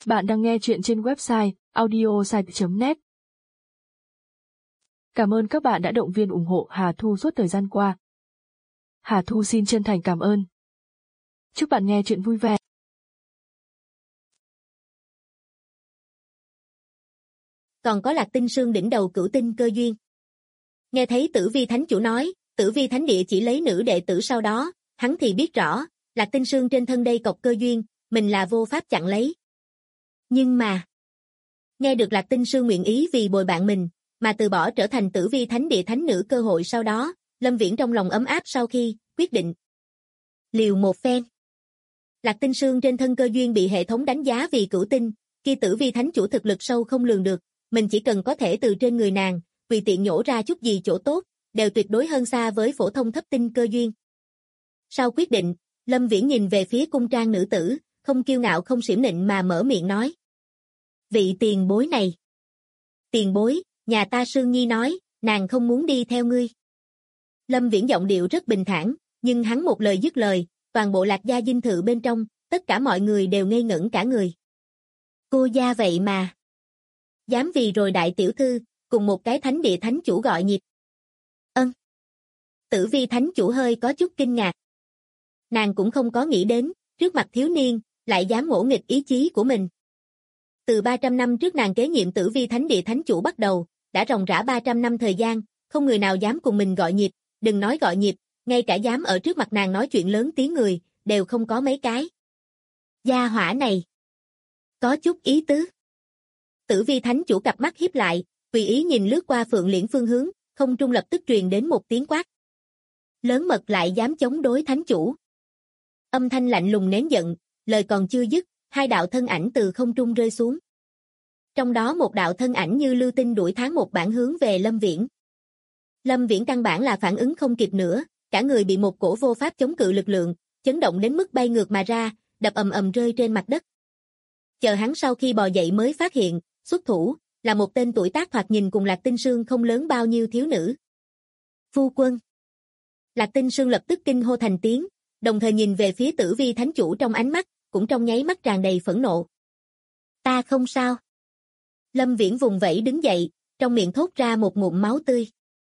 Bạn đang nghe chuyện trên website audiosite.net. Cảm ơn các bạn đã động viên ủng hộ Hà Thu suốt thời gian qua. Hà Thu xin chân thành cảm ơn. Chúc bạn nghe chuyện vui vẻ. Còn có Lạc Tinh Sương đỉnh đầu cửu tinh cơ duyên. Nghe thấy Tử Vi Thánh Chủ nói, Tử Vi Thánh Địa chỉ lấy nữ đệ tử sau đó, hắn thì biết rõ, Lạc Tinh Sương trên thân đây cọc cơ duyên, mình là vô pháp chặn lấy. Nhưng mà, nghe được Lạc Tinh Sương nguyện ý vì bồi bạn mình, mà từ bỏ trở thành Tử Vi Thánh Địa thánh nữ cơ hội sau đó, Lâm Viễn trong lòng ấm áp sau khi quyết định liều một phen. Lạc Tinh Sương trên thân cơ duyên bị hệ thống đánh giá vì cửu tinh, khi Tử Vi Thánh Chủ thực lực sâu không lường được, mình chỉ cần có thể từ trên người nàng, tùy tiện nhổ ra chút gì chỗ tốt, đều tuyệt đối hơn xa với phổ thông thấp tinh cơ duyên. Sau quyết định, Lâm Viễn nhìn về phía cung trang nữ tử, không kiêu ngạo không xiểm nịnh mà mở miệng nói. Vị tiền bối này. Tiền bối, nhà ta Sương Nhi nói, nàng không muốn đi theo ngươi. Lâm Viễn giọng điệu rất bình thản, nhưng hắn một lời dứt lời, toàn bộ Lạc gia dinh thự bên trong, tất cả mọi người đều ngây ngẩn cả người. Cô gia vậy mà. Dám vì rồi đại tiểu thư, cùng một cái thánh địa thánh chủ gọi nhịp. Ân. Tử Vi Thánh Chủ hơi có chút kinh ngạc. Nàng cũng không có nghĩ đến, trước mặt thiếu niên, lại dám ngỗ nghịch ý chí của mình. Từ 300 năm trước nàng kế nhiệm Tử Vi Thánh Địa Thánh Chủ bắt đầu, đã ròng rã 300 năm thời gian, không người nào dám cùng mình gọi nhịp, đừng nói gọi nhịp, ngay cả dám ở trước mặt nàng nói chuyện lớn tiếng người, đều không có mấy cái. Gia hỏa này, có chút ý tứ. Tử Vi Thánh Chủ cặp mắt híp lại, tùy ý nhìn lướt qua Phượng Liễn phương hướng, không trung lập tức truyền đến một tiếng quát. Lớn mật lại dám chống đối Thánh Chủ. Âm thanh lạnh lùng nén giận, lời còn chưa dứt, hai đạo thân ảnh từ không trung rơi xuống. Trong đó một đạo thân ảnh như lưu tinh đuổi tháng một bản hướng về Lâm Viễn. Lâm Viễn căn bản là phản ứng không kịp nữa, cả người bị một cổ vô pháp chống cự lực lượng, chấn động đến mức bay ngược mà ra, đập ầm ầm rơi trên mặt đất. Chờ hắn sau khi bò dậy mới phát hiện, xuất thủ, là một tên tuổi tác thoạt nhìn cùng Lạc Tinh Sương không lớn bao nhiêu thiếu nữ. Phu quân. Lạc Tinh Sương lập tức kinh hô thành tiếng, đồng thời nhìn về phía Tử Vi Thánh Chủ trong ánh mắt, cũng trong nháy mắt tràn đầy phẫn nộ. Ta không sao. Lâm Viễn vùng vẫy đứng dậy, trong miệng thốt ra một ngụm máu tươi.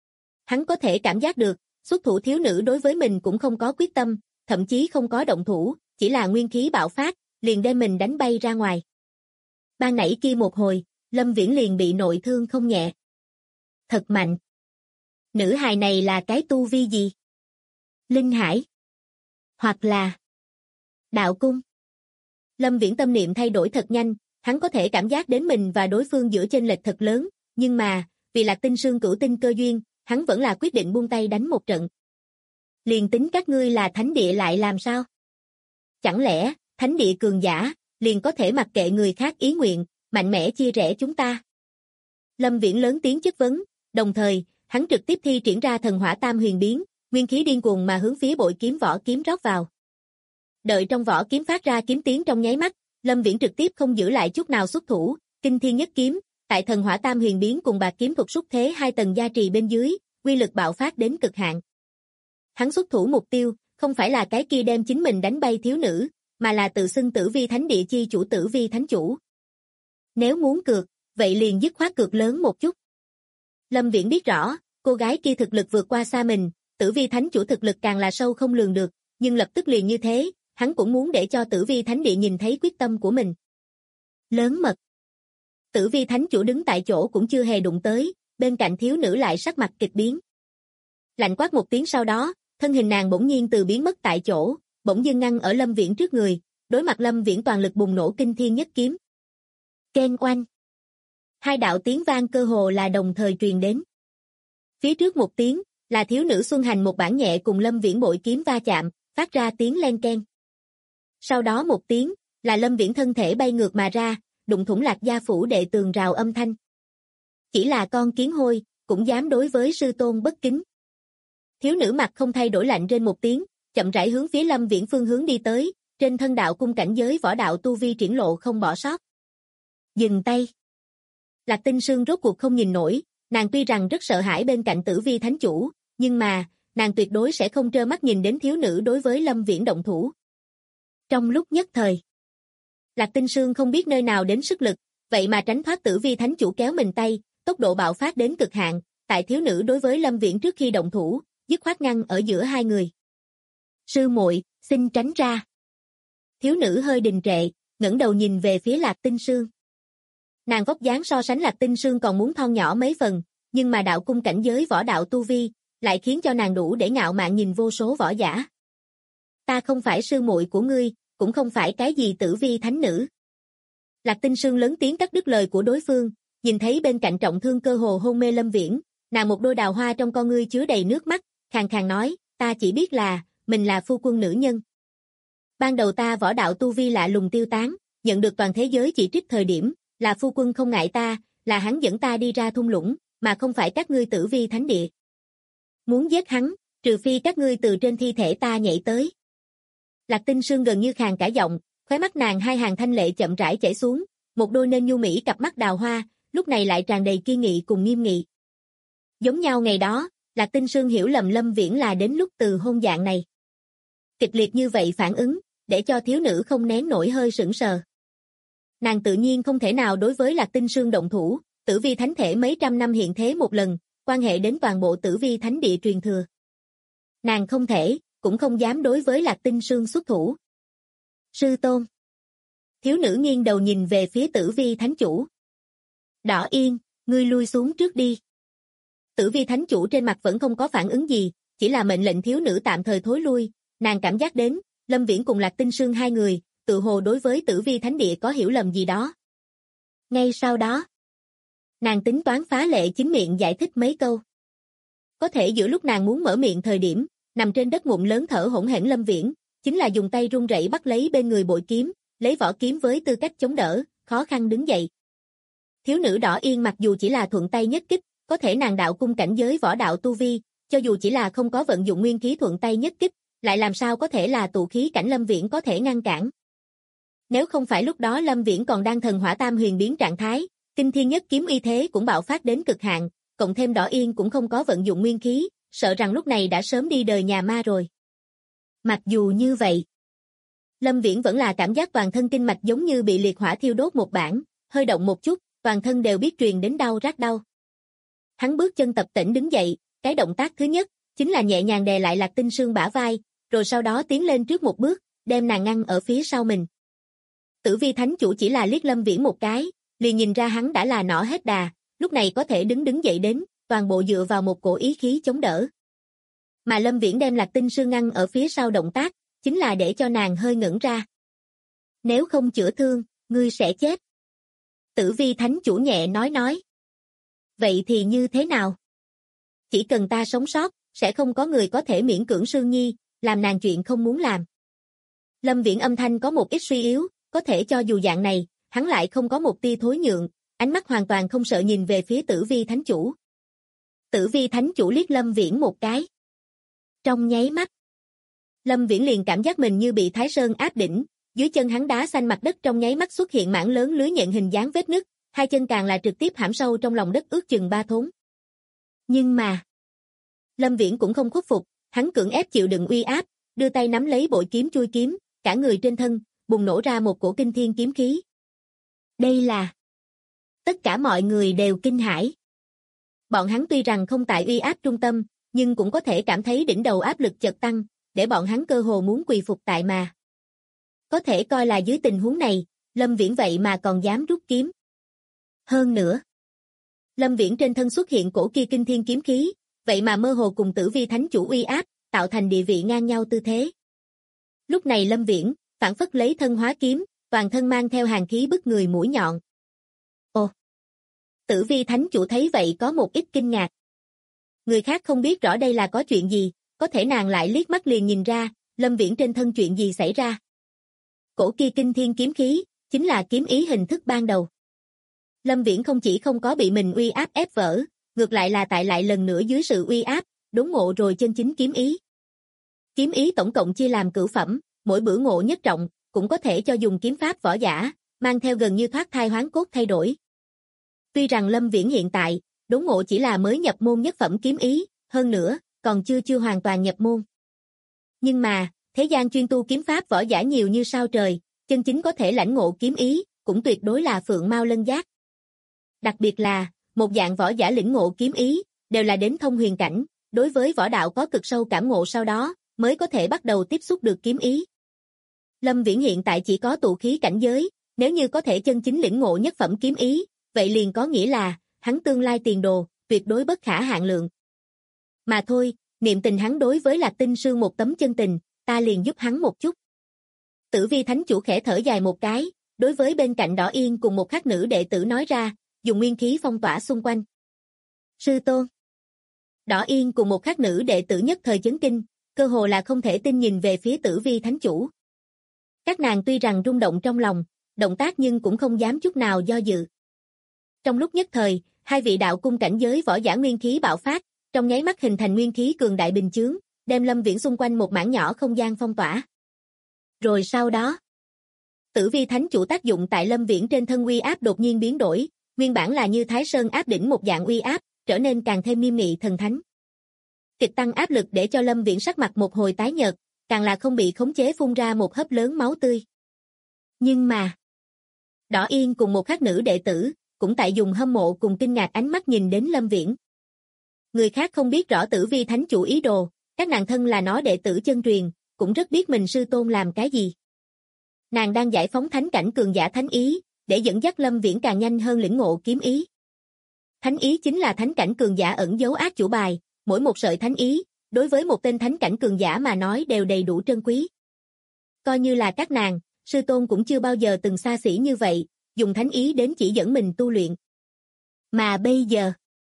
Hắn có thể cảm giác được, xuất thủ thiếu nữ đối với mình cũng không có quyết tâm, thậm chí không có động thủ, chỉ là nguyên khí bạo phát, liền đem mình đánh bay ra ngoài. Ban nãy kia một hồi, Lâm Viễn liền bị nội thương không nhẹ. Thật mạnh. Nữ hài này là cái tu vi gì? Linh hải? Hoặc là đạo cung? Lâm Viễn tâm niệm thay đổi thật nhanh, hắn có thể cảm giác đến mình và đối phương giữa chênh lệch thật lớn, nhưng mà, vì Lạc Tinh Sương cửu tinh cơ duyên, hắn vẫn là quyết định buông tay đánh một trận. Liền tính các ngươi là thánh địa lại làm sao? Chẳng lẽ, thánh địa cường giả, liền có thể mặc kệ người khác ý nguyện, mạnh mẽ chia rẽ chúng ta? Lâm Viễn lớn tiếng chất vấn, đồng thời, hắn trực tiếp thi triển ra thần hỏa tam huyền biến, nguyên khí điên cuồng mà hướng phía bội kiếm vỏ kiếm rót vào. Đợi trong vỏ kiếm phát ra kiếm tiếng trong nháy mắt, Lâm Viễn trực tiếp không giữ lại chút nào xuất thủ, kinh thiên nhất kiếm, tại thần hỏa tam huyền biến cùng bạc kiếm thuật xúc thế hai tầng gia trì bên dưới, uy lực bạo phát đến cực hạn. Hắn xuất thủ mục tiêu, không phải là cái kia đem chính mình đánh bay thiếu nữ, mà là tự xưng Tử Vi Thánh Địa chi chủ Tử Vi Thánh Chủ. Nếu muốn cược, vậy liền dứt khoát cược lớn một chút. Lâm Viễn biết rõ, cô gái kia thực lực vượt qua xa mình, Tử Vi Thánh Chủ thực lực càng là sâu không lường được, nhưng lập tức liền như thế, hắn cũng muốn để cho Tử Vi Thánh Địa nhìn thấy quyết tâm của mình. Lớn mật. Tử Vi Thánh Chủ đứng tại chỗ cũng chưa hề đụng tới, bên cạnh thiếu nữ lại sắc mặt kịch biến. Lạnh quát một tiếng sau đó, thân hình nàng bỗng nhiên từ biến mất tại chỗ, bỗng dưng ngăn ở Lâm Viễn trước người, đối mặt Lâm Viễn toàn lực bùng nổ kinh thiên nhất kiếm. Keng oanh. Hai đạo tiếng vang cơ hồ là đồng thời truyền đến. Phía trước một tiếng, là thiếu nữ Xuân Hành một bản nhẹ cùng Lâm Viễn bội kiếm va chạm, phát ra tiếng len keng. Sau đó một tiếng, là Lâm Viễn thân thể bay ngược mà ra, đụng thủng Lạc gia phủ đệ tường rào âm thanh. Chỉ là con kiến hôi, cũng dám đối với sư tôn bất kính. Thiếu nữ mặt không thay đổi lạnh trên một tiếng, chậm rãi hướng phía Lâm Viễn phương hướng đi tới, trên thân đạo cung cảnh giới võ đạo tu vi triển lộ không bỏ sót. Dừng tay. Lạc Tinh Sương rốt cuộc không nhìn nổi, nàng tuy rằng rất sợ hãi bên cạnh Tử Vi Thánh Chủ, nhưng mà, nàng tuyệt đối sẽ không trơ mắt nhìn đến thiếu nữ đối với Lâm Viễn động thủ. Trong lúc nhất thời, Lạc Tinh Sương không biết nơi nào đến sức lực, vậy mà tránh thoát Tử Vi Thánh Chủ kéo mình tay, tốc độ bạo phát đến cực hạn, tại thiếu nữ đối với Lâm Viễn trước khi động thủ, dứt khoát ngăn ở giữa hai người. Sư muội, xin tránh ra. Thiếu nữ hơi đình trệ, ngẩng đầu nhìn về phía Lạc Tinh Sương. Nàng vóc dáng so sánh Lạc Tinh Sương còn muốn thon nhỏ mấy phần, nhưng mà đạo cung cảnh giới võ đạo tu vi, lại khiến cho nàng đủ để ngạo mạn nhìn vô số võ giả. Ta không phải sư muội của ngươi, cũng không phải cái gì Tử Vi thánh nữ. Lạc Tinh Sương lớn tiếng cắt đứt lời của đối phương, nhìn thấy bên cạnh trọng thương cơ hồ hôn mê Lâm Viễn, nàng một đôi đào hoa trong con ngươi chứa đầy nước mắt, khàn khàn nói, ta chỉ biết là, mình là phu quân nữ nhân. Ban đầu ta võ đạo tu vi lạ lùng tiêu tán, nhận được toàn thế giới chỉ trích thời điểm, là phu quân không ngại ta, là hắn dẫn ta đi ra thung lũng, mà không phải các ngươi Tử Vi thánh địa. Muốn giết hắn, trừ phi các ngươi từ trên thi thể ta nhảy tới. Lạc Tinh Sương gần như khàn cả giọng, khóe mắt nàng hai hàng thanh lệ chậm rãi chảy xuống, một đôi nên nhu mỹ cặp mắt đào hoa, lúc này lại tràn đầy kiên nghị cùng nghiêm nghị. Giống nhau ngày đó, Lạc Tinh Sương hiểu lầm Lâm Viễn là đến lúc từ hôn dạng này. Kịch liệt như vậy phản ứng, để cho thiếu nữ không nén nổi hơi sững sờ. Nàng tự nhiên không thể nào đối với Lạc Tinh Sương động thủ, Tử Vi thánh thể mấy trăm năm hiện thế một lần, quan hệ đến toàn bộ Tử Vi thánh địa truyền thừa. Nàng không thể, cũng không dám đối với Lạc Tinh Sương xuất thủ. Sư tôn. Thiếu nữ nghiêng đầu nhìn về phía Tử Vi thánh chủ. Đỏ Yên, ngươi lui xuống trước đi. Tử Vi thánh chủ trên mặt vẫn không có phản ứng gì, chỉ là mệnh lệnh thiếu nữ tạm thời thối lui, nàng cảm giác đến, Lâm Viễn cùng Lạc Tinh Sương hai người, tự hồ đối với Tử Vi thánh địa có hiểu lầm gì đó. Ngay sau đó, nàng tính toán phá lệ chính miệng giải thích mấy câu. Có thể giữa lúc nàng muốn mở miệng thời điểm, nằm trên đất ngụm lớn thở hổn hển Lâm Viễn, chính là dùng tay run rẩy bắt lấy bên người bội kiếm, lấy vỏ kiếm với tư cách chống đỡ, khó khăn đứng dậy. Thiếu nữ Đỏ Yên mặc dù chỉ là thuận tay nhất kích, có thể nàng đạo cung cảnh giới võ đạo tu vi, cho dù chỉ là không có vận dụng nguyên khí thuận tay nhất kích, lại làm sao có thể là tụ khí cảnh Lâm Viễn có thể ngăn cản. Nếu không phải lúc đó Lâm Viễn còn đang thần hỏa tam huyền biến trạng thái, kinh thiên nhất kiếm uy thế cũng bạo phát đến cực hạn, cộng thêm Đỏ Yên cũng không có vận dụng nguyên khí, sợ rằng lúc này đã sớm đi đời nhà ma rồi. Mặc dù như vậy, Lâm Viễn vẫn là cảm giác toàn thân kinh mạch giống như bị liệt hỏa thiêu đốt một bản, hơi động một chút, toàn thân đều biết truyền đến đau rát đau. Hắn bước chân tập tễnh đứng dậy, cái động tác thứ nhất, chính là nhẹ nhàng đè lại Lạc Tinh Sương bả vai, rồi sau đó tiến lên trước một bước, đem nàng ngăn ở phía sau mình. Tử Vi thánh chủ chỉ là liếc Lâm Viễn một cái, liền nhìn ra hắn đã là nỏ hết đà, lúc này có thể đứng dậy đến, toàn bộ dựa vào một cổ ý khí chống đỡ. Mà Lâm Viễn đem Lạc Tinh Sương ngăn ở phía sau động tác, chính là để cho nàng hơi ngẩn ra. Nếu không chữa thương, ngươi sẽ chết. Tử Vi thánh chủ nhẹ nói. Vậy thì như thế nào? Chỉ cần ta sống sót, sẽ không có người có thể miễn cưỡng Sương Nhi, làm nàng chuyện không muốn làm. Lâm Viễn âm thanh có một ít suy yếu, có thể cho dù dạng này, hắn lại không có một tia thối nhượng, ánh mắt hoàn toàn không sợ nhìn về phía Tử Vi thánh chủ. Tử Vi thánh chủ liếc Lâm Viễn một cái. Trong nháy mắt, Lâm Viễn liền cảm giác mình như bị Thái Sơn áp đỉnh, dưới chân hắn đá xanh mặt đất trong nháy mắt xuất hiện mảng lớn lưới nhện hình dáng vết nứt, hai chân càng là trực tiếp hãm sâu trong lòng đất ước chừng 3 thốn. Nhưng mà, Lâm Viễn cũng không khuất phục, hắn cưỡng ép chịu đựng uy áp, đưa tay nắm lấy bội kiếm chui kiếm, cả người trên thân bùng nổ ra một cổ kinh thiên kiếm khí. Đây là... Tất cả mọi người đều kinh hãi. Bọn hắn tuy rằng không tại uy áp trung tâm, nhưng cũng có thể cảm thấy đỉnh đầu áp lực chợt tăng, để bọn hắn cơ hồ muốn quỳ phục tại mà. Có thể coi là dưới tình huống này, Lâm Viễn vậy mà còn dám rút kiếm. Hơn nữa, Lâm Viễn trên thân xuất hiện cổ kia kinh thiên kiếm khí, vậy mà mơ hồ cùng Tử Vi thánh chủ uy áp, tạo thành địa vị ngang nhau tư thế. Lúc này Lâm Viễn, phản phất lấy thân hóa kiếm, toàn thân mang theo hàn khí bức người mũi nhọn. Ồ! Tử Vi thánh chủ thấy vậy có một ít kinh ngạc. Người khác không biết rõ đây là có chuyện gì, có thể nàng lại liếc mắt liền nhìn ra, Lâm Viễn trên thân chuyện gì xảy ra. Cổ kia kinh thiên kiếm khí, chính là kiếm ý hình thức ban đầu. Lâm Viễn không chỉ không có bị mình uy áp ép vỡ, ngược lại là tại lại lần nữa dưới sự uy áp, đốn ngộ rồi chân chính kiếm ý. Kiếm ý tổng cộng chia làm cửu phẩm, mỗi bữa ngộ nhất trọng, cũng có thể cho dùng kiếm pháp võ giả, mang theo gần như thoát thai hoán cốt thay đổi. Tuy rằng Lâm Viễn hiện tại, đốn ngộ chỉ là mới nhập môn nhất phẩm kiếm ý, hơn nữa, còn chưa hoàn toàn nhập môn. Nhưng mà, thế gian chuyên tu kiếm pháp võ giả nhiều như sao trời, chân chính có thể lãnh ngộ kiếm ý, cũng tuyệt đối là Phượng Mao Lân Giác. Đặc biệt là, một dạng võ giả lĩnh ngộ kiếm ý, đều là đến thông huyền cảnh, đối với võ đạo có cực sâu cảm ngộ sau đó, mới có thể bắt đầu tiếp xúc được kiếm ý. Lâm Viễn hiện tại chỉ có tụ khí cảnh giới, nếu như có thể chân chính lĩnh ngộ nhất phẩm kiếm ý, vậy liền có nghĩa là, hắn tương lai tiền đồ, tuyệt đối bất khả hạn lượng. Mà thôi, niệm tình hắn đối với Lạc Tinh Sương một tấm chân tình, ta liền giúp hắn một chút. Tử Vi Thánh Chủ khẽ thở dài một cái, đối với bên cạnh Đỏ Yên cùng một khắc nữ đệ tử nói ra, dùng nguyên khí phong tỏa xung quanh. Sư tôn. Đỏ Yên cùng một khắc nữ đệ tử nhất thời chấn kinh, cơ hồ là không thể tin nhìn về phía Tử Vi Thánh Chủ. Các nàng tuy rằng rung động trong lòng, động tác nhưng cũng không dám chút nào do dự. Trong lúc nhất thời, hai vị đạo cung cảnh giới võ giả nguyên khí bạo phát, trong nháy mắt hình thành nguyên khí cường đại bình chướng, đem Lâm Viễn xung quanh một mảng nhỏ không gian phong tỏa. Rồi sau đó, Tử Vi Thánh Chủ tác dụng tại Lâm Viễn trên thân uy áp đột nhiên biến đổi, nguyên bản là như Thái Sơn áp đỉnh một dạng uy áp, trở nên càng thêm nghiêm nghị thần thánh. Kịch tăng áp lực để cho Lâm Viễn sắc mặt một hồi tái nhợt, càng là không bị khống chế phun ra một hớp lớn máu tươi. Nhưng mà, Đỏ Yên cùng một khắc nữ đệ tử, cũng tại dùng hâm mộ cùng kinh ngạc ánh mắt nhìn đến Lâm Viễn. Người khác không biết rõ Tử Vi Thánh Chủ ý đồ, các nàng thân là nó đệ tử chân truyền, cũng rất biết mình sư tôn làm cái gì. Nàng đang giải phóng thánh cảnh cường giả thánh ý, để dẫn dắt Lâm Viễn càng nhanh hơn lĩnh ngộ kiếm ý. Thánh ý chính là thánh cảnh cường giả ẩn giấu ác chủ bài, mỗi một sợi thánh ý, đối với một tên thánh cảnh cường giả mà nói đều đầy đủ trân quý. Coi như là các nàng, sư tôn cũng chưa bao giờ từng xa xỉ như vậy, dùng thánh ý đến chỉ dẫn mình tu luyện. Mà bây giờ,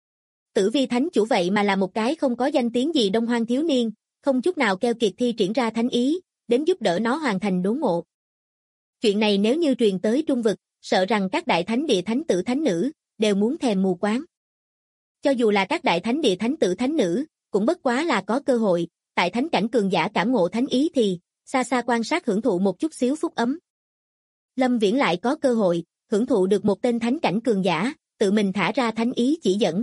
Tử Vi Thánh Chủ vậy mà là một cái không có danh tiếng gì Đông Hoang thiếu niên, không chút nào keo kiệt thi triển ra thánh ý, đến giúp đỡ nó hoàn thành đốn ngộ. Chuyện này nếu như truyền tới Trung Vực, sợ rằng các đại thánh địa thánh tử thánh nữ, đều muốn thèm mù quáng. Cho dù là các đại thánh địa thánh tử thánh nữ, cũng bất quá là có cơ hội, tại thánh cảnh cường giả cảm ngộ thánh ý thì, xa xa quan sát hưởng thụ một chút xíu phúc ấm. Lâm Viễn lại có cơ hội, hưởng thụ được một tên thánh cảnh cường giả, tự mình thả ra thánh ý chỉ dẫn.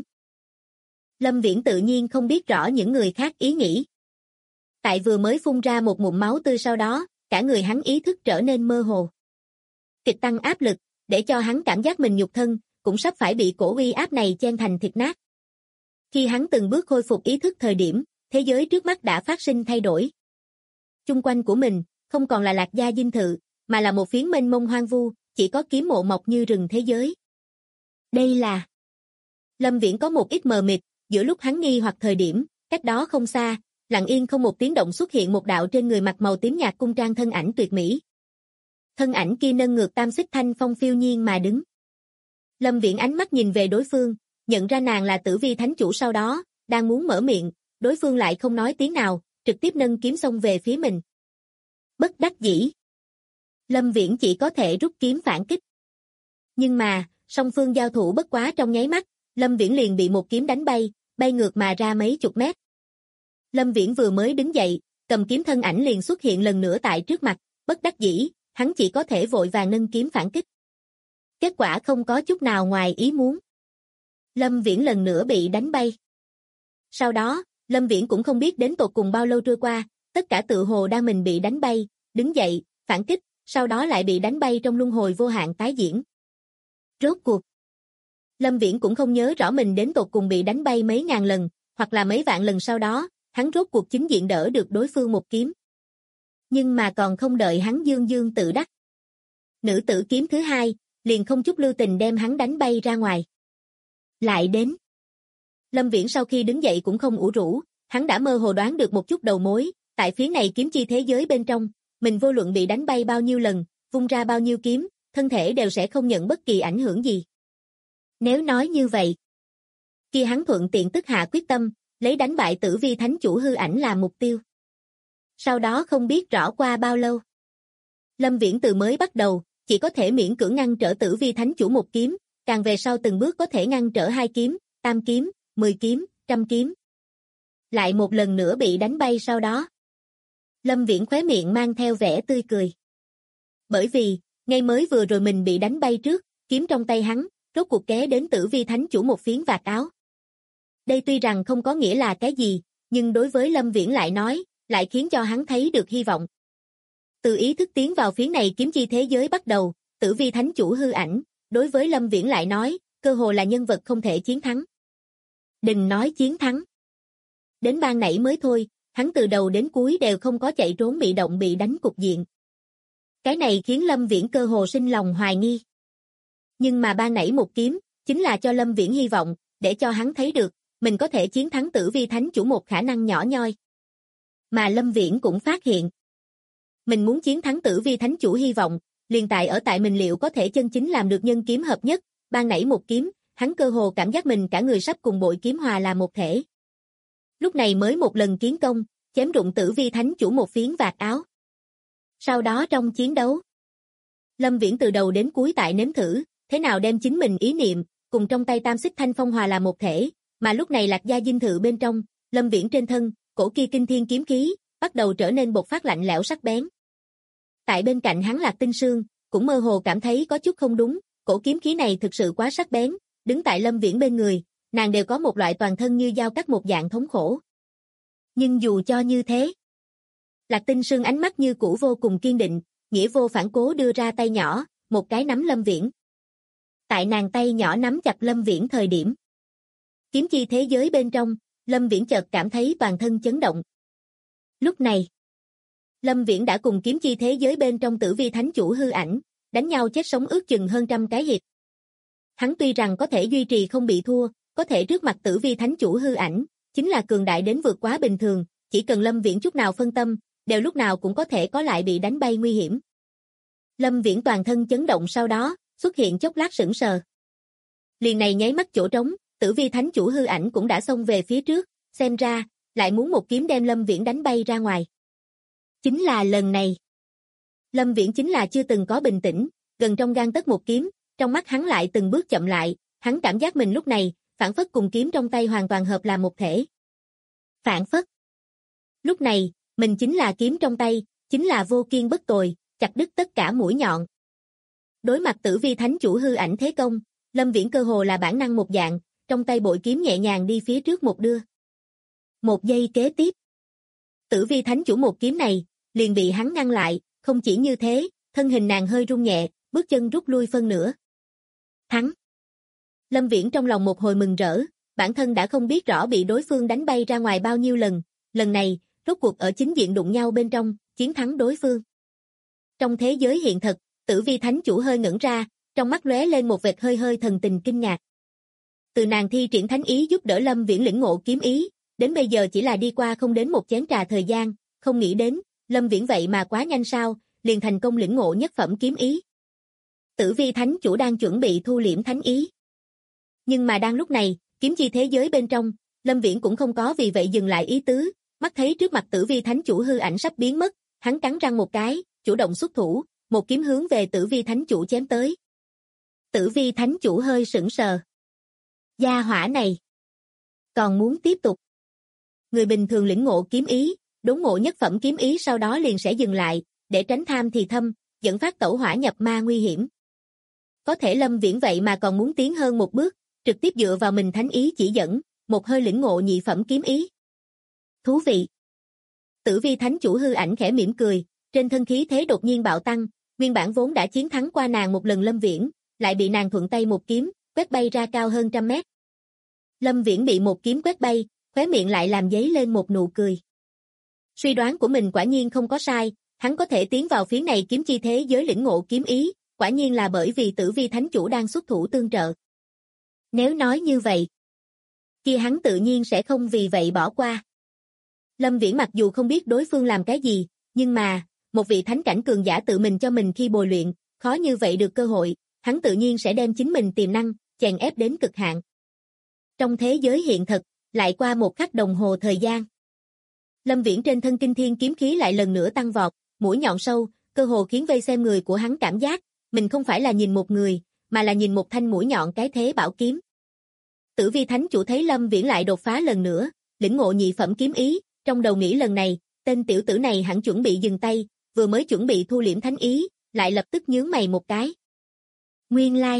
Lâm Viễn tự nhiên không biết rõ những người khác ý nghĩ. Tại vừa mới phun ra một ngụm máu tươi sau đó, cả người hắn ý thức trở nên mơ hồ. Kịch tăng áp lực, để cho hắn cảm giác mình nhục thân, cũng sắp phải bị cổ uy áp này chen thành thịt nát. Khi hắn từng bước khôi phục ý thức thời điểm, thế giới trước mắt đã phát sinh thay đổi. Chung quanh của mình, không còn là Lạc Gia dinh thự, mà là một phiến mênh mông hoang vu, chỉ có kiếm mộ mọc như rừng thế giới. Đây là... Lâm Viễn có một ít mờ mịt, giữa lúc hắn nghi hoặc thời điểm, cách đó không xa, lặng yên không một tiếng động xuất hiện một đạo trên người mặc màu tím nhạt cung trang thân ảnh tuyệt mỹ. Thân ảnh kia nâng ngược tam xích thanh phong phiêu nhiên mà đứng. Lâm Viễn ánh mắt nhìn về đối phương, nhận ra nàng là Tử Vi Thánh Chủ sau đó, đang muốn mở miệng, đối phương lại không nói tiếng nào, trực tiếp nâng kiếm xông về phía mình. Bất đắc dĩ. Lâm Viễn chỉ có thể rút kiếm phản kích. Nhưng mà, song phương giao thủ bất quá trong nháy mắt, Lâm Viễn liền bị một kiếm đánh bay, bay ngược mà ra mấy chục mét. Lâm Viễn vừa mới đứng dậy, cầm kiếm thân ảnh liền xuất hiện lần nữa tại trước mặt, bất đắc dĩ, hắn chỉ có thể vội vàng nâng kiếm phản kích. Kết quả không có chút nào ngoài ý muốn. Lâm Viễn lần nữa bị đánh bay. Sau đó, Lâm Viễn cũng không biết đến tột cùng bao lâu trôi qua, tất cả tự hồ đang mình bị đánh bay, đứng dậy, phản kích, sau đó lại bị đánh bay trong luân hồi vô hạn tái diễn. Rốt cuộc. Lâm Viễn cũng không nhớ rõ mình đến tột cùng bị đánh bay mấy ngàn lần, hoặc là mấy vạn lần sau đó, hắn rốt cuộc chính diện đỡ được đối phương một kiếm. Nhưng mà còn không đợi hắn dương dương tự đắc. Nữ tử kiếm thứ hai, liền không chút lưu tình đem hắn đánh bay ra ngoài. Lại đến. Lâm Viễn sau khi đứng dậy cũng không ủ rũ, hắn đã mơ hồ đoán được một chút đầu mối, tại phía này kiếm chi thế giới bên trong, mình vô luận bị đánh bay bao nhiêu lần, vung ra bao nhiêu kiếm, thân thể đều sẽ không nhận bất kỳ ảnh hưởng gì. Nếu nói như vậy, kia hắn thuận tiện tức hạ quyết tâm, lấy đánh bại Tử Vi Thánh Chủ hư ảnh làm mục tiêu. Sau đó không biết rõ qua bao lâu. Lâm Viễn từ mới bắt đầu, chỉ có thể miễn cưỡng ngăn trở Tử Vi Thánh Chủ một kiếm, càng về sau từng bước có thể ngăn trở 2 kiếm, 8 kiếm, 10 kiếm, 100 kiếm. Lại một lần nữa bị đánh bay sau đó. Lâm Viễn khóe miệng mang theo vẻ tươi cười. Bởi vì, ngay mới vừa rồi mình bị đánh bay trước, kiếm trong tay hắn, rốt cuộc ké đến Tử Vi Thánh Chủ một phiến vạt áo. Đây tuy rằng không có nghĩa là cái gì, nhưng đối với Lâm Viễn lại nói, lại khiến cho hắn thấy được hy vọng. Từ ý thức tiến vào phía này kiếm chi thế giới bắt đầu, Tử Vi Thánh Chủ hư ảnh, đối với Lâm Viễn lại nói, cơ hồ là nhân vật không thể chiến thắng. Đừng nói chiến thắng. Đến ban nãy mới thôi, hắn từ đầu đến cuối đều không có chạy trốn bị động bị đánh cục diện. Cái này khiến Lâm Viễn cơ hồ sinh lòng hoài nghi. Nhưng mà ban nãy một kiếm, chính là cho Lâm Viễn hy vọng, để cho hắn thấy được, mình có thể chiến thắng Tử Vi Thánh Chủ một khả năng nhỏ nhoi. Mà Lâm Viễn cũng phát hiện, mình muốn chiến thắng Tử Vi Thánh Chủ hy vọng, liền tại mình liệu có thể chân chính làm được nhân kiếm hợp nhất, ban nãy một kiếm, hắn cơ hồ cảm giác mình cả người sắp cùng bội kiếm hòa là một thể. Lúc này mới một lần kiến công, chém rụng Tử Vi Thánh Chủ một phiến vạt áo. Sau đó trong chiến đấu, Lâm Viễn từ đầu đến cuối tại nếm thử, thế nào đem chính mình ý niệm, cùng trong tay Tam Xích Thanh Phong hòa là một thể, mà lúc này Lạc Gia dinh thự bên trong, Lâm Viễn trên thân, cổ kia kinh thiên kiếm khí, bắt đầu trở nên bộc phát lạnh lẽo sắc bén. Tại bên cạnh hắn Lạc Tinh Sương, cũng mơ hồ cảm thấy có chút không đúng, cổ kiếm khí này thực sự quá sắc bén, đứng tại Lâm Viễn bên người, nàng đều có một loại toàn thân như dao cắt một dạng thống khổ. Nhưng dù cho như thế, Lạc Tinh Sương ánh mắt như cũ vô cùng kiên định, nghĩa vô phản cố đưa ra tay nhỏ, một cái nắm Lâm Viễn. Tại nàng tay nhỏ nắm chặt Lâm Viễn thời điểm, kiếm chi thế giới bên trong, Lâm Viễn chợt cảm thấy toàn thân chấn động. Lúc này, Lâm Viễn đã cùng kiếm chi thế giới bên trong Tử Vi Thánh Chủ hư ảnh, đánh nhau chết sống ước chừng hơn trăm cái hiệp. Hắn tuy rằng có thể duy trì không bị thua, có thể trước mặt Tử Vi Thánh Chủ hư ảnh, chính là cường đại đến vượt quá bình thường, chỉ cần Lâm Viễn chút nào phân tâm, đều lúc nào cũng có thể có lại bị đánh bay nguy hiểm. Lâm Viễn toàn thân chấn động sau đó, xuất hiện chốc lát sững sờ. Liền này nháy mắt chỗ trống, Tử Vi Thánh Chủ hư ảnh cũng đã xông về phía trước, xem ra, lại muốn một kiếm đem Lâm Viễn đánh bay ra ngoài. Chính là lần này. Lâm Viễn chính là chưa từng có bình tĩnh, gần trong gang tấc một kiếm, trong mắt hắn lại từng bước chậm lại, hắn cảm giác mình lúc này, phản phất cùng kiếm trong tay hoàn toàn hợp làm một thể. Phản phất. Lúc này, mình chính là kiếm trong tay, chính là vô kiên bất tồi, chặt đứt tất cả mũi nhọn. Đối mặt Tử Vi Thánh Chủ hư ảnh thế công, Lâm Viễn cơ hồ là bản năng một dạng, trong tay bội kiếm nhẹ nhàng đi phía trước một đưa. Một giây kế tiếp, Tử Vi Thánh Chủ một kiếm này, liền bị hắn ngăn lại, không chỉ như thế, thân hình nàng hơi rung nhẹ, bước chân rút lui phân nửa. Thắng. Lâm Viễn trong lòng một hồi mừng rỡ, bản thân đã không biết rõ bị đối phương đánh bay ra ngoài bao nhiêu lần này, rốt cuộc ở chính diện đụng nhau bên trong, chiến thắng đối phương. Trong thế giới hiện thực, Tử Vi Thánh Chủ hơi ngẩn ra, trong mắt lóe lên một vệt hơi thần tình kinh ngạc. Từ nàng thi triển thánh ý giúp đỡ Lâm Viễn lĩnh ngộ kiếm ý, đến bây giờ chỉ là đi qua không đến một chén trà thời gian, không nghĩ đến, Lâm Viễn vậy mà quá nhanh sao, liền thành công lĩnh ngộ nhất phẩm kiếm ý. Tử Vi Thánh Chủ đang chuẩn bị thu liễm thánh ý. Nhưng mà đang lúc này, kiếm chi thế giới bên trong, Lâm Viễn cũng không có vì vậy dừng lại ý tứ, mắt thấy trước mặt Tử Vi Thánh Chủ hư ảnh sắp biến mất, hắn cắn răng một cái, chủ động xuất thủ, một kiếm hướng về Tử Vi Thánh Chủ chém tới. Tử Vi Thánh Chủ hơi sững sờ. Gia hỏa này còn muốn tiếp tục. Người bình thường lĩnh ngộ kiếm ý, đốn ngộ nhất phẩm kiếm ý sau đó liền sẽ dừng lại, để tránh tham thì thâm, dẫn phát tẩu hỏa nhập ma nguy hiểm. Có thể Lâm Viễn vậy mà còn muốn tiến hơn một bước, trực tiếp dựa vào mình thánh ý chỉ dẫn, một hơi lĩnh ngộ nhị phẩm kiếm ý. Thú vị. Tử Vi Thánh Chủ hư ảnh khẽ mỉm cười, trên thân khí thế đột nhiên bạo tăng, nguyên bản vốn đã chiến thắng qua nàng một lần Lâm Viễn, lại bị nàng thuận tay một kiếm, quét bay ra cao hơn trăm mét. Lâm Viễn bị một kiếm quét bay, khóe miệng lại làm dấy lên một nụ cười. Suy đoán của mình quả nhiên không có sai, hắn có thể tiến vào phía này kiếm chi thế giới lĩnh ngộ kiếm ý, quả nhiên là bởi vì Tử Vi Thánh Chủ đang xuất thủ tương trợ. Nếu nói như vậy, kia hắn tự nhiên sẽ không vì vậy bỏ qua. Lâm Viễn mặc dù không biết đối phương làm cái gì, nhưng mà, một vị thánh cảnh cường giả tự mình cho mình khi bồi luyện, khó như vậy được cơ hội, hắn tự nhiên sẽ đem chính mình tiềm năng, chèn ép đến cực hạn. Trong thế giới hiện thực, lại qua một khắc đồng hồ thời gian. Lâm Viễn trên thân kinh thiên kiếm khí lại lần nữa tăng vọt, mũi nhọn sâu, cơ hồ khiến vây xem người của hắn cảm giác, mình không phải là nhìn một người, mà là nhìn một thanh mũi nhọn cái thế bảo kiếm. Tử Vi Thánh Chủ thấy Lâm Viễn lại đột phá lần nữa, lĩnh ngộ nhị phẩm kiếm ý, trong đầu nghĩ lần này, tên tiểu tử này hẳn chuẩn bị dừng tay, vừa mới chuẩn bị thu liễm thánh ý, lại lập tức nhướng mày một cái. Nguyên lai,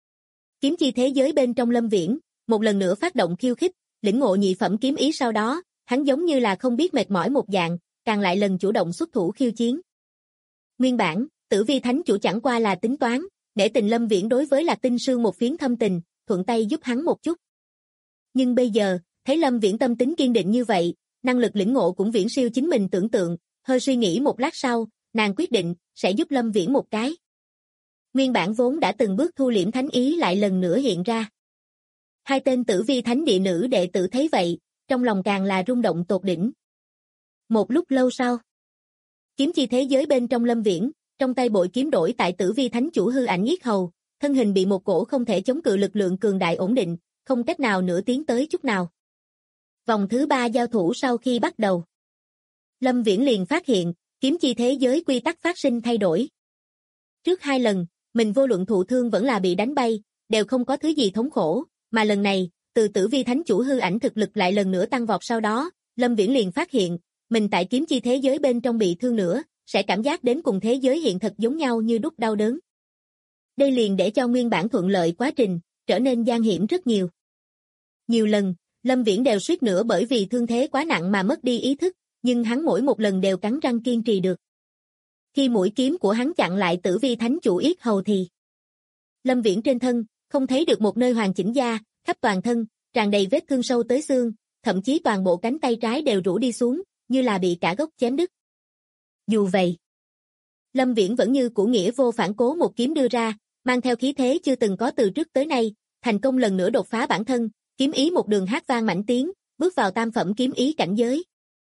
kiếm chi thế giới bên trong Lâm Viễn, một lần nữa phát động khiêu khích, lĩnh ngộ nhị phẩm kiếm ý sau đó, hắn giống như là không biết mệt mỏi một dạng, càng lại lần chủ động xuất thủ khiêu chiến. Nguyên bản, Tử Vi Thánh Chủ chẳng qua là tính toán, để tình Lâm Viễn đối với Lạc Tinh Sương một phiến thâm tình, thuận tay giúp hắn một chút. Nhưng bây giờ, thấy Lâm Viễn tâm tính kiên định như vậy, năng lực lĩnh ngộ cũng viễn siêu chính mình tưởng tượng, hơi suy nghĩ một lát sau, nàng quyết định, sẽ giúp Lâm Viễn một cái. Nguyên bản vốn đã từng bước thu liễm thánh ý lại lần nữa hiện ra. Hai tên Tử Vi Thánh Địa nữ đệ tử thấy vậy, trong lòng càng là rung động tột đỉnh. Một lúc lâu sau, kiếm chi thế giới bên trong Lâm Viễn, trong tay bội kiếm đổi tại Tử Vi Thánh Chủ hư ảnh yết hầu, thân hình bị một cổ không thể chống cự lực lượng cường đại ổn định, không cách nào nữa tiến tới chút nào. Vòng thứ 3 giao thủ sau khi bắt đầu, Lâm Viễn liền phát hiện, kiếm chi thế giới quy tắc phát sinh thay đổi. Trước 2 lần, mình vô luận thụ thương vẫn là bị đánh bay, đều không có thứ gì thống khổ, mà lần này, từ Tử Vi Thánh Chủ hư ảnh thực lực lại lần nữa tăng vọt sau đó, Lâm Viễn liền phát hiện, mình tại kiếm chi thế giới bên trong bị thương nữa, sẽ cảm giác đến cùng thế giới hiện thật giống nhau như đúc đau đớn. Đây liền để cho nguyên bản thuận lợi quá trình, trở nên gian hiểm rất nhiều. Nhiều lần, Lâm Viễn đều suýt nữa bởi vì thương thế quá nặng mà mất đi ý thức, nhưng hắn mỗi một lần đều cắn răng kiên trì được. Khi mũi kiếm của hắn chặn lại Tử Vi Thánh Chủ yết hầu thì Lâm Viễn trên thân, không thấy được một nơi hoàn chỉnh da, khắp toàn thân, tràn đầy vết thương sâu tới xương, thậm chí toàn bộ cánh tay trái đều rũ đi xuống, như là bị cả gốc chém đứt. Dù vậy, Lâm Viễn vẫn như cũ nghĩa vô phản cố một kiếm đưa ra, mang theo khí thế chưa từng có từ trước tới nay, thành công lần nữa đột phá bản thân, kiếm ý một đường hát vang mãnh tiến, bước vào tam phẩm kiếm ý cảnh giới.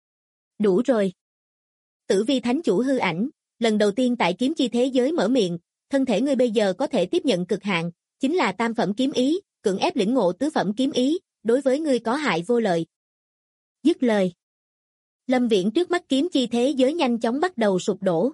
Đủ rồi. Tử Vi Thánh Chủ hư ảnh, lần đầu tiên tại kiếm chi thế giới mở miệng, thân thể ngươi bây giờ có thể tiếp nhận cực hạn, chính là tam phẩm kiếm ý, cưỡng ép lĩnh ngộ tứ phẩm kiếm ý, đối với ngươi có hại vô lợi. Dứt lời, Lâm Viễn trước mắt kiếm chi thế giới nhanh chóng bắt đầu sụp đổ.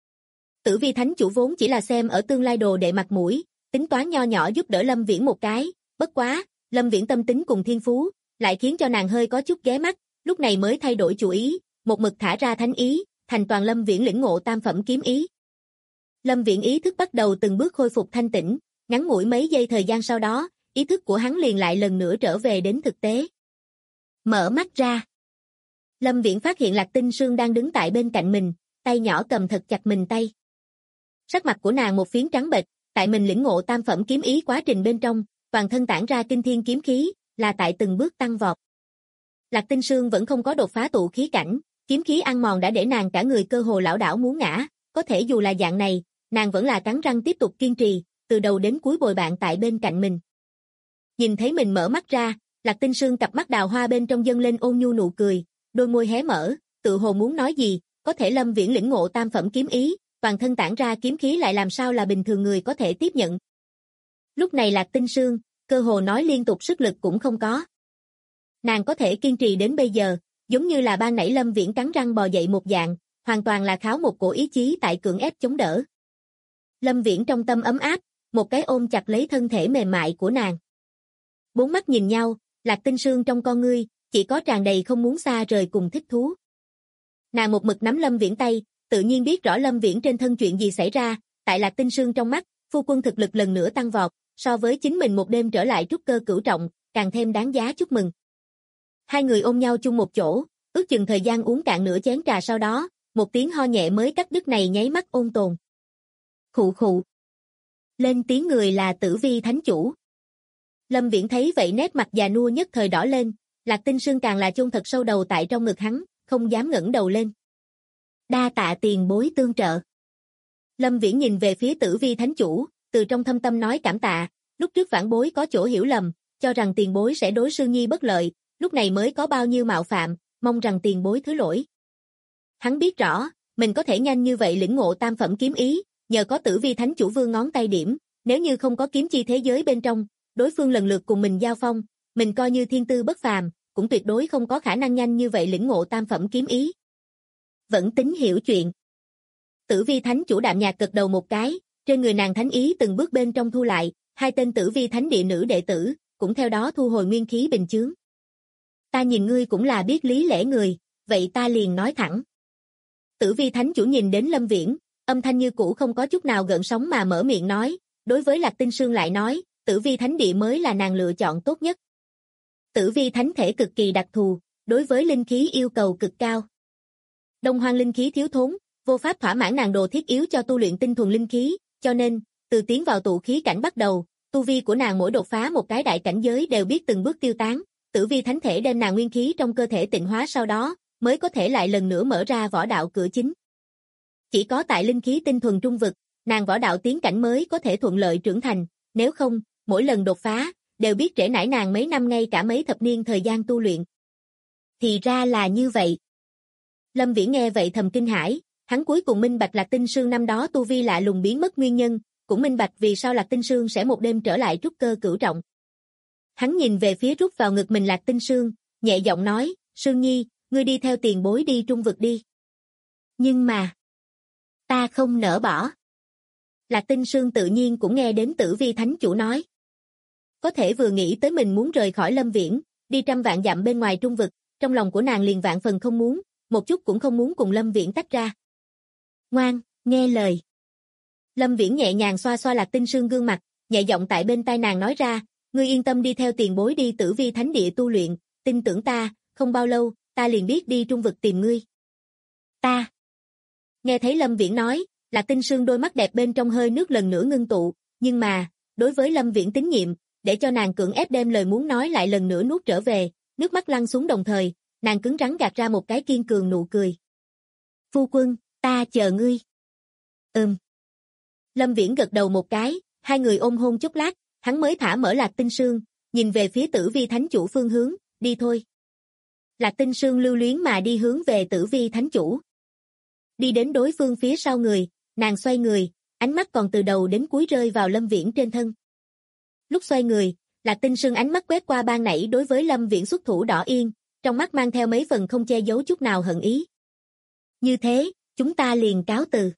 Tử Vi Thánh Chủ vốn chỉ là xem ở tương lai đồ đệ mặt mũi, tính toán nho nhỏ giúp đỡ Lâm Viễn một cái, bất quá, Lâm Viễn tâm tính cùng thiên phú, lại khiến cho nàng hơi có chút ghé mắt, lúc này mới thay đổi chủ ý, một mực thả ra thánh ý, thành toàn Lâm Viễn lĩnh ngộ tam phẩm kiếm ý. Lâm Viễn ý thức bắt đầu từng bước khôi phục thanh tĩnh, ngắn ngủi mấy giây thời gian sau đó, ý thức của hắn liền lại lần nữa trở về đến thực tế. Mở mắt ra, Lâm Viễn phát hiện Lạc Tinh Sương đang đứng tại bên cạnh mình, tay nhỏ cầm thật chặt mình tay. Sắc mặt của nàng một phiến trắng bệch, tại mình lĩnh ngộ tam phẩm kiếm ý quá trình bên trong, toàn thân tản ra kinh thiên kiếm khí, là tại từng bước tăng vọt. Lạc Tinh Sương vẫn không có đột phá tụ khí cảnh, kiếm khí ăn mòn đã để nàng cả người cơ hồ lảo đảo muốn ngã, có thể dù là dạng này, nàng vẫn là cắn răng tiếp tục kiên trì, từ đầu đến cuối bồi bạn tại bên cạnh mình. Nhìn thấy mình mở mắt ra, Lạc Tinh Sương cặp mắt đào hoa bên trong dâng lên ôn nhu nụ cười, đôi môi hé mở, tự hồ muốn nói gì, có thể Lâm Viễn lĩnh ngộ tam phẩm kiếm ý, toàn thân tản ra kiếm khí lại làm sao là bình thường người có thể tiếp nhận. Lúc này Lạc Tinh Sương, cơ hồ nói liên tục sức lực cũng không có. Nàng có thể kiên trì đến bây giờ, giống như là ban nãy Lâm Viễn cắn răng bò dậy một dạng, hoàn toàn là kháo một cổ ý chí tại cưỡng ép chống đỡ. Lâm Viễn trong tâm ấm áp, một cái ôm chặt lấy thân thể mềm mại của nàng. Bốn mắt nhìn nhau, Lạc Tinh Sương trong con ngươi, chỉ có tràn đầy không muốn xa rời cùng thích thú. Nàng một mực nắm Lâm Viễn tay, tự nhiên biết rõ Lâm Viễn trên thân chuyện gì xảy ra, tại Lạc Tinh Sương trong mắt, phu quân thực lực lần nữa tăng vọt, so với chính mình một đêm trở lại trúc cơ cửu trọng, càng thêm đáng giá chúc mừng. Hai người ôm nhau chung một chỗ, ước chừng thời gian uống cạn nửa chén trà sau đó, một tiếng ho nhẹ mới cắt đứt này nháy mắt ôn tồn. Khụ khụ. Lên tiếng người là Tử Vi Thánh Chủ. Lâm Viễn thấy vậy nét mặt già nua nhất thời đỏ lên, Lạc Tinh Sương càng là chôn thật sâu đầu tại trong ngực hắn, không dám ngẩng đầu lên. Đa tạ tiền bối tương trợ. Lâm Viễn nhìn về phía Tử Vi Thánh Chủ, từ trong thâm tâm nói cảm tạ, lúc trước vãn bối có chỗ hiểu lầm, cho rằng tiền bối sẽ đối Sương Nhi bất lợi, lúc này mới có bao nhiêu mạo phạm, mong rằng tiền bối thứ lỗi. Hắn biết rõ, mình có thể nhanh như vậy lĩnh ngộ tam phẩm kiếm ý, nhờ có Tử Vi Thánh Chủ vương ngón tay điểm, nếu như không có kiếm chi thế giới bên trong, đối phương lần lượt cùng mình giao phong, mình coi như thiên tư bất phàm, cũng tuyệt đối không có khả năng nhanh như vậy lĩnh ngộ tam phẩm kiếm ý. Vẫn tính hiểu chuyện. Tử Vi Thánh Chủ đạm nhạt gật đầu một cái, trên người nàng thánh ý từng bước bên trong thu lại, hai tên Tử Vi Thánh Địa nữ đệ tử, cũng theo đó thu hồi nguyên khí bình chướng. Ta nhìn ngươi cũng là biết lý lẽ người, vậy ta liền nói thẳng. Tử Vi Thánh Chủ nhìn đến Lâm Viễn, âm thanh như cũ không có chút nào gợn sóng mà mở miệng nói, đối với Lạc Tinh Sương lại nói, Tử Vi Thánh Địa mới là nàng lựa chọn tốt nhất. Tử Vi Thánh thể cực kỳ đặc thù, đối với linh khí yêu cầu cực cao. Đông Hoang linh khí thiếu thốn, vô pháp thỏa mãn nàng đồ thiết yếu cho tu luyện tinh thuần linh khí, cho nên, từ tiến vào tụ khí cảnh bắt đầu, tu vi của nàng mỗi đột phá một cái đại cảnh giới đều biết từng bước tiêu tán, tử vi thánh thể đem nàng nguyên khí trong cơ thể tịnh hóa sau đó, mới có thể lại lần nữa mở ra võ đạo cửa chính. Chỉ có tại linh khí tinh thuần trung vực, nàng võ đạo tiến cảnh mới có thể thuận lợi trưởng thành, nếu không, mỗi lần đột phá, đều biết trễ nải nàng mấy năm ngay cả mấy thập niên thời gian tu luyện. Thì ra là như vậy. Lâm Viễn nghe vậy thầm kinh hãi, hắn cuối cùng minh bạch Lạc Tinh Sương năm đó tu vi lạ lùng biến mất nguyên nhân, cũng minh bạch vì sao Lạc Tinh Sương sẽ một đêm trở lại trúc cơ cửu trọng. Hắn nhìn về phía rút vào ngực mình Lạc Tinh Sương, nhẹ giọng nói, Sương Nhi, ngươi đi theo tiền bối đi trung vực đi. Nhưng mà, ta không nỡ bỏ. Lạc Tinh Sương tự nhiên cũng nghe đến Tử Vi Thánh Chủ nói. Có thể vừa nghĩ tới mình muốn rời khỏi Lâm Viễn, đi trăm vạn dặm bên ngoài trung vực, trong lòng của nàng liền vạn phần không muốn, một chút cũng không muốn cùng Lâm Viễn tách ra. Ngoan, nghe lời. Lâm Viễn nhẹ nhàng xoa xoa Lạc Tinh Sương gương mặt, nhẹ giọng tại bên tai nàng nói ra, ngươi yên tâm đi theo tiền bối đi Tử Vi Thánh Địa tu luyện, tin tưởng ta, không bao lâu, ta liền biết đi trung vực tìm ngươi. Ta. Nghe thấy Lâm Viễn nói, Lạc Tinh Sương đôi mắt đẹp bên trong hơi nước lần nữa ngưng tụ, nhưng mà, đối với Lâm Viễn tín nhiệm, để cho nàng cưỡng ép đem lời muốn nói lại lần nữa nuốt trở về, nước mắt lăn xuống đồng thời, nàng cứng rắn gạt ra một cái kiên cường nụ cười. Phu quân, ta chờ ngươi. Lâm Viễn gật đầu một cái, hai người ôm hôn chốc lát, hắn mới thả mở Lạc Tinh Sương, nhìn về phía Tử Vi Thánh Chủ phương hướng, đi thôi. Lạc Tinh Sương lưu luyến mà đi hướng về Tử Vi Thánh Chủ. Đi đến đối phương phía sau người, nàng xoay người, ánh mắt còn từ đầu đến cuối rơi vào Lâm Viễn trên thân. Lúc xoay người, Lạc Tinh Sương ánh mắt quét qua ban nãy đối với Lâm Viễn xuất thủ đỏ yên, trong mắt mang theo mấy phần không che giấu chút nào hận ý. Như thế, chúng ta liền cáo từ.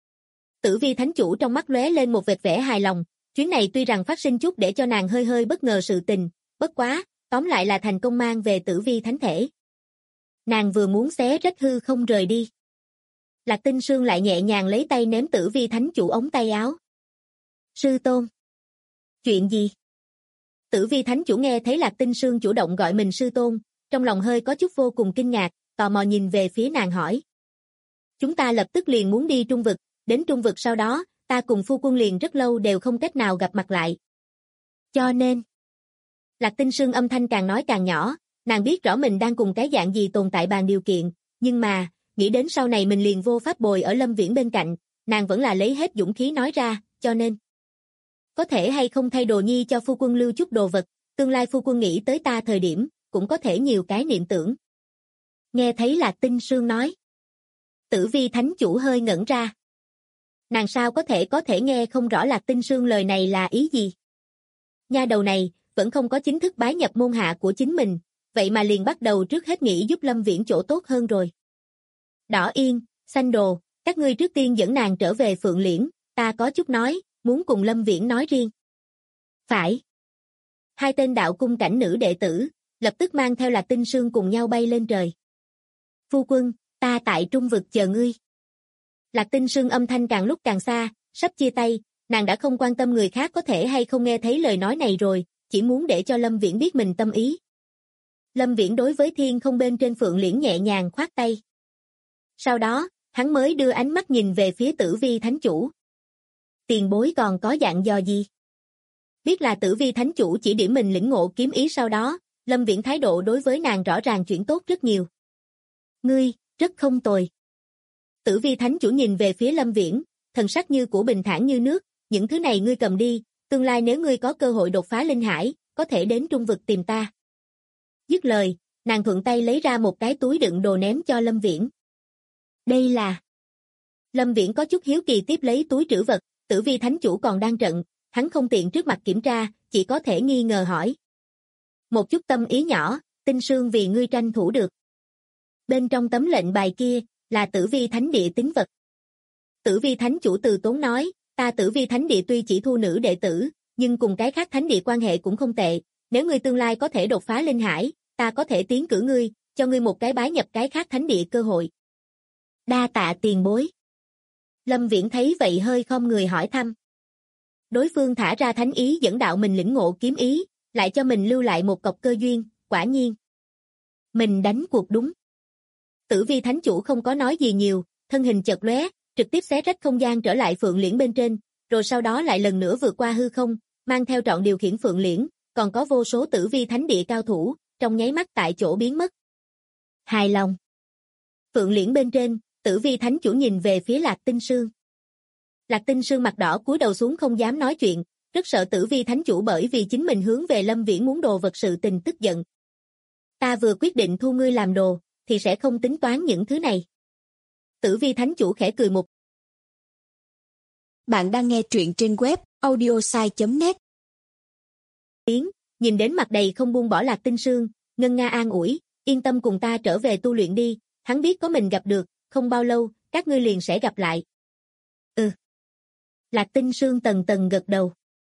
Tử Vi Thánh Chủ trong mắt lóe lên một vệt vẻ hài lòng, chuyến này tuy rằng phát sinh chút để cho nàng hơi hơi bất ngờ sự tình, bất quá, tóm lại là thành công mang về Tử Vi Thánh Thể. Nàng vừa muốn xé rách hư không rời đi. Lạc Tinh Sương lại nhẹ nhàng lấy tay ném Tử Vi Thánh Chủ ống tay áo. Sư tôn. Chuyện gì? Tử Vi Thánh Chủ nghe thấy Lạc Tinh Sương chủ động gọi mình sư tôn, trong lòng hơi có chút vô cùng kinh ngạc, tò mò nhìn về phía nàng hỏi. Chúng ta lập tức liền muốn đi trung vực, đến trung vực sau đó, ta cùng phu quân liền rất lâu đều không cách nào gặp mặt lại. Cho nên, Lạc Tinh Sương âm thanh càng nói càng nhỏ, nàng biết rõ mình đang cùng cái dạng gì tồn tại bàn điều kiện, nhưng mà, nghĩ đến sau này mình liền vô pháp bồi ở Lâm Viễn bên cạnh, nàng vẫn là lấy hết dũng khí nói ra, cho nên. Có thể hay không thay đồ nhi cho phu quân lưu chút đồ vật, tương lai phu quân nghĩ tới ta thời điểm, cũng có thể nhiều cái niệm tưởng. Nghe thấy Lạc Tinh Sương nói. Tử Vi Thánh Chủ hơi ngẩn ra. Nàng sao có thể nghe không rõ Lạc Tinh Sương lời này là ý gì. Nha đầu này, vẫn không có chính thức bái nhập môn hạ của chính mình, vậy mà liền bắt đầu trước hết nghĩ giúp Lâm Viễn chỗ tốt hơn rồi. Đỏ Yên, Xanh Đồ, các ngươi trước tiên dẫn nàng trở về Phượng Liễn, ta có chút nói, muốn cùng Lâm Viễn nói riêng. Phải. Hai tên đạo cung cảnh nữ đệ tử, lập tức mang theo Lạc Tinh Sương cùng nhau bay lên trời. Phu quân, ta tại trung vực chờ ngươi. Lạc Tinh Sương âm thanh càng lúc càng xa, sắp chia tay, nàng đã không quan tâm người khác có thể hay không nghe thấy lời nói này rồi, chỉ muốn để cho Lâm Viễn biết mình tâm ý. Lâm Viễn đối với thiên không bên trên Phượng Liễn nhẹ nhàng khoát tay. Sau đó, hắn mới đưa ánh mắt nhìn về phía Tử Vi Thánh Chủ. Tiền bối còn có dặn dò gì? Biết là Tử Vi Thánh Chủ chỉ điểm mình lĩnh ngộ kiếm ý sau đó, Lâm Viễn thái độ đối với nàng rõ ràng chuyển tốt rất nhiều. Ngươi, rất không tồi. Tử Vi Thánh Chủ nhìn về phía Lâm Viễn, thần sắc như của bình thản như nước, những thứ này ngươi cầm đi, tương lai nếu ngươi có cơ hội đột phá linh hải, có thể đến trung vực tìm ta. Dứt lời, nàng thuận tay lấy ra một cái túi đựng đồ ném cho Lâm Viễn. Đây là... Lâm Viễn có chút hiếu kỳ tiếp lấy túi trữ vật, Tử Vi Thánh Chủ còn đang trận, hắn không tiện trước mặt kiểm tra, chỉ có thể nghi ngờ hỏi. Một chút tâm ý nhỏ, Tinh Sương vì ngươi tranh thủ được. Bên trong tấm lệnh bài kia, là Tử Vi Thánh Địa tín vật. Tử Vi Thánh Chủ từ tốn nói, ta Tử Vi Thánh Địa tuy chỉ thu nữ đệ tử, nhưng cùng cái khác thánh địa quan hệ cũng không tệ, nếu ngươi tương lai có thể đột phá linh hải, ta có thể tiến cử ngươi, cho ngươi một cái bái nhập cái khác thánh địa cơ hội. Đa tạ tiền bối. Lâm Viễn thấy vậy hơi khom người hỏi thăm. Đối phương thả ra thánh ý dẫn đạo mình lĩnh ngộ kiếm ý, lại cho mình lưu lại một cọc cơ duyên, quả nhiên. Mình đánh cuộc đúng. Tử Vi Thánh Chủ không có nói gì nhiều, thân hình chợt lóe, trực tiếp xé rách không gian trở lại Phượng Liễn bên trên, rồi sau đó lại lần nữa vượt qua hư không, mang theo trọn điều khiển Phượng Liễn, còn có vô số tử vi thánh địa cao thủ, trong nháy mắt tại chỗ biến mất. Hài lòng. Phượng Liễn bên trên, tử vi thánh chủ nhìn về phía Lạc Tinh Sương. Lạc Tinh Sương mặt đỏ cúi đầu xuống không dám nói chuyện, rất sợ tử vi thánh chủ bởi vì chính mình hướng về Lâm Viễn muốn đồ vật sự tình tức giận. Ta vừa quyết định thu ngươi làm đồ, thì sẽ không tính toán những thứ này. Tử vi thánh chủ khẽ cười một. Bạn đang nghe truyện trên web audiosai.net. Nhìn đến mặt đầy không buông bỏ Lạc Tinh Sương, ngân nga an ủi, yên tâm cùng ta trở về tu luyện đi, hắn biết có mình gặp được, không bao lâu, các ngươi liền sẽ gặp lại. Ừ. Lạc Tinh Sương tần tần gật đầu.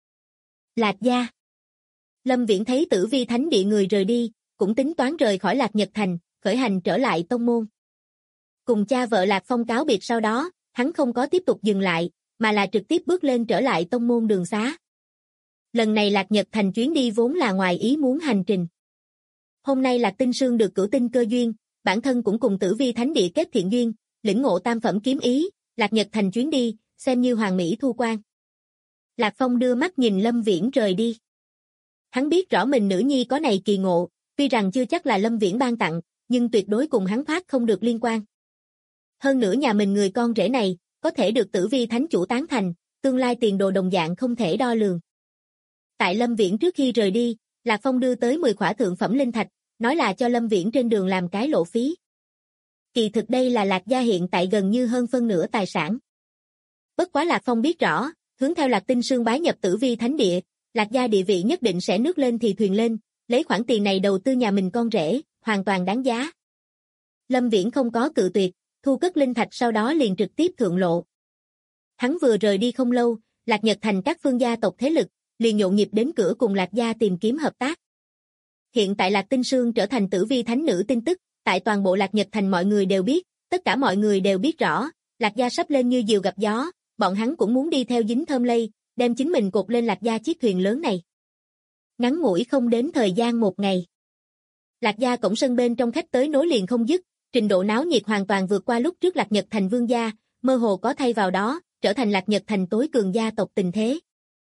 Lạc gia. Lâm Viễn thấy tử vi thánh địa người rời đi, cũng tính toán rời khỏi Lạc Nhật Thành, khởi hành trở lại tông môn. Cùng cha vợ Lạc Phong cáo biệt sau đó, hắn không có tiếp tục dừng lại, mà là trực tiếp bước lên trở lại tông môn đường xá. Lần này Lạc Nhật Thành chuyến đi vốn là ngoài ý muốn hành trình. Hôm nay Lạc Tinh Sương được cửu tinh cơ duyên, bản thân cũng cùng tử vi thánh địa kết thiện duyên, lĩnh ngộ tam phẩm kiếm ý, Lạc Nhật Thành chuyến đi, xem như hoàn mỹ thu quan. Lạc Phong đưa mắt nhìn Lâm Viễn rời đi. Hắn biết rõ mình nữ nhi có này kỳ ngộ, tuy rằng chưa chắc là Lâm Viễn ban tặng, nhưng tuyệt đối cùng hắn thoát không được liên quan. Hơn nữa nhà mình người con rể này, có thể được tử vi thánh chủ tán thành, tương lai tiền đồ đồng dạng không thể đo lường. Tại Lâm Viễn trước khi rời đi, Lạc Phong đưa tới 10 khỏa thượng phẩm linh thạch, nói là cho Lâm Viễn trên đường làm cái lộ phí. Kỳ thực đây là Lạc gia hiện tại gần như hơn phân nửa tài sản. Bất quá Lạc Phong biết rõ, hướng theo Lạc Tinh Sương bái nhập tử vi thánh địa, Lạc gia địa vị nhất định sẽ nước lên thì thuyền lên, lấy khoản tiền này đầu tư nhà mình con rể, hoàn toàn đáng giá. Lâm Viễn không có cự tuyệt, thu cất linh thạch sau đó liền trực tiếp thượng lộ. Hắn vừa rời đi không lâu, Lạc Nhật Thành các phương gia tộc thế lực, liền nhộn nhịp đến cửa cùng Lạc gia tìm kiếm hợp tác. Hiện tại Lạc Tinh Sương trở thành tử vi thánh nữ tin tức, tại toàn bộ Lạc Nhật Thành mọi người đều biết, tất cả mọi người đều biết rõ, Lạc gia sắp lên như diều gặp gió, bọn hắn cũng muốn đi theo dính thơm lây, đem chính mình cột lên Lạc gia chiếc thuyền lớn này. Ngắn ngủi không đến thời gian một ngày. Lạc gia cổng sân bên trong khách tới nối liền không dứt, trình độ náo nhiệt hoàn toàn vượt qua lúc trước Lạc Nhật Thành vương gia, mơ hồ có thay vào đó, trở thành Lạc Nhật Thành tối cường gia tộc tình thế.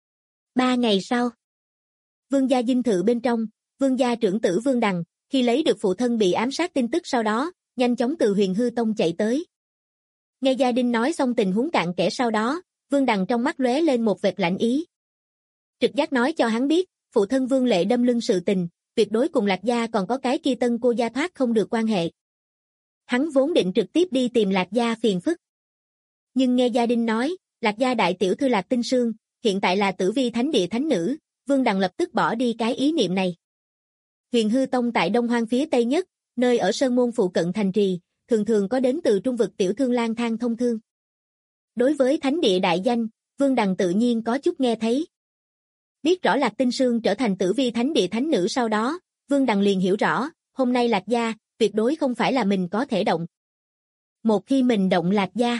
3 ngày sau, vương gia dinh thự bên trong, vương gia trưởng tử Vương Đằng, khi lấy được phụ thân bị ám sát tin tức sau đó, nhanh chóng từ Huyền Hư Tông chạy tới. Nghe gia đình nói xong tình huống cặn kẽ sau đó, Vương Đằng trong mắt lóe lên một vệt lạnh ý. Trực giác nói cho hắn biết, phụ thân Vương Lệ đâm lưng sự tình, tuyệt đối cùng Lạc gia còn có cái kia tân cô gia thoát không được quan hệ. Hắn vốn định trực tiếp đi tìm Lạc gia phiền phức. Nhưng nghe gia đình nói, Lạc gia đại tiểu thư Lạc Tinh Sương, hiện tại là tử vi thánh địa thánh nữ, Vương Đằng lập tức bỏ đi cái ý niệm này. Huyền Hư Tông tại Đông Hoang phía Tây nhất, nơi ở Sơn Môn phụ cận thành trì, thường thường có đến từ trung vực tiểu thương lang thang thông thương. Đối với thánh địa đại danh, Vương Đằng tự nhiên có chút nghe thấy. Biết rõ Lạc Tinh Sương trở thành tử vi thánh địa thánh nữ sau đó, Vương Đằng liền hiểu rõ, hôm nay Lạc gia, tuyệt đối không phải là mình có thể động. Một khi mình động Lạc gia,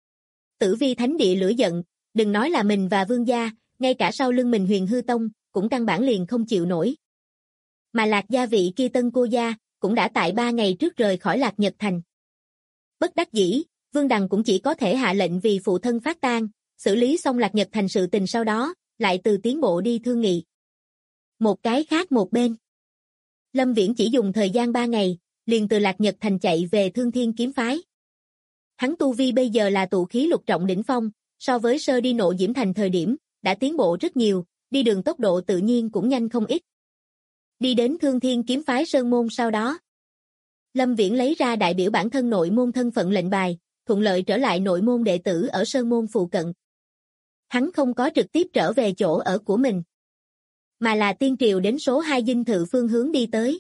tử vi thánh địa lửa giận, đừng nói là mình và Vương gia, ngay cả sau lưng mình Huyền Hư Tông, cũng căn bản liền không chịu nổi. Mà Lạc gia vị kia tân cô gia, cũng đã tại 3 ngày trước rời khỏi Lạc Nhật Thành. Bất đắc dĩ, Vương Đằng cũng chỉ có thể hạ lệnh vì phụ thân phát tang, xử lý xong Lạc Nhật Thành sự tình sau đó, lại từ tiến bộ đi thương nghị. Một cái khác một bên. Lâm Viễn chỉ dùng thời gian 3 ngày, liền từ Lạc Nhật Thành chạy về Thương Thiên kiếm phái. Hắn tu vi bây giờ là tụ khí lục trọng đỉnh phong, so với sơ đi Nộ Diễm Thành thời điểm, đã tiến bộ rất nhiều, đi đường tốc độ tự nhiên cũng nhanh không ít. Đi đến Thương Thiên kiếm phái Sơn Môn sau đó, Lâm Viễn lấy ra đại biểu bản thân nội môn thân phận lệnh bài, thuận lợi trở lại nội môn đệ tử ở Sơn Môn phụ cận. Hắn không có trực tiếp trở về chỗ ở của mình, mà là tiên triều đến số 2 dinh thự phương hướng đi tới.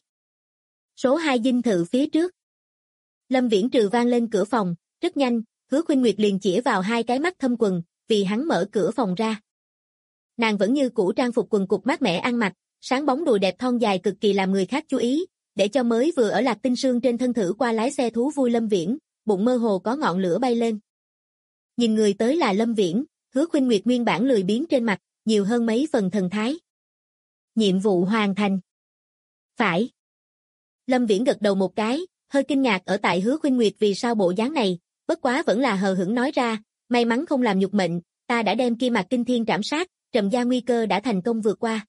Số 2 dinh thự phía trước. Lâm Viễn trừ vang lên cửa phòng, rất nhanh, Hứa Khuynh Nguyệt liền chĩa vào 2 cái mắt thâm quần, vì hắn mở cửa phòng ra. Nàng vẫn như cũ trang phục quần cục mát mẻ ăn mặc, sáng bóng đùi đẹp thon dài cực kỳ làm người khác chú ý, để cho mới vừa ở Lạc Tinh Sương trên thân thử qua lái xe thú vui Lâm Viễn, bụng mơ hồ có ngọn lửa bay lên. Nhìn người tới là Lâm Viễn, Hứa Khuynh Nguyệt nguyên bản lười biếng trên mặt, nhiều hơn mấy phần thần thái. Nhiệm vụ hoàn thành. Phải. Lâm Viễn gật đầu một cái, hơi kinh ngạc ở tại Hứa Khuynh Nguyệt vì sao bộ dáng này, bất quá vẫn là hờ hững nói ra, may mắn không làm nhục mệnh, ta đã đem kia Mạc Kinh Thiên trảm sát, Trầm gia nguy cơ đã thành công vượt qua.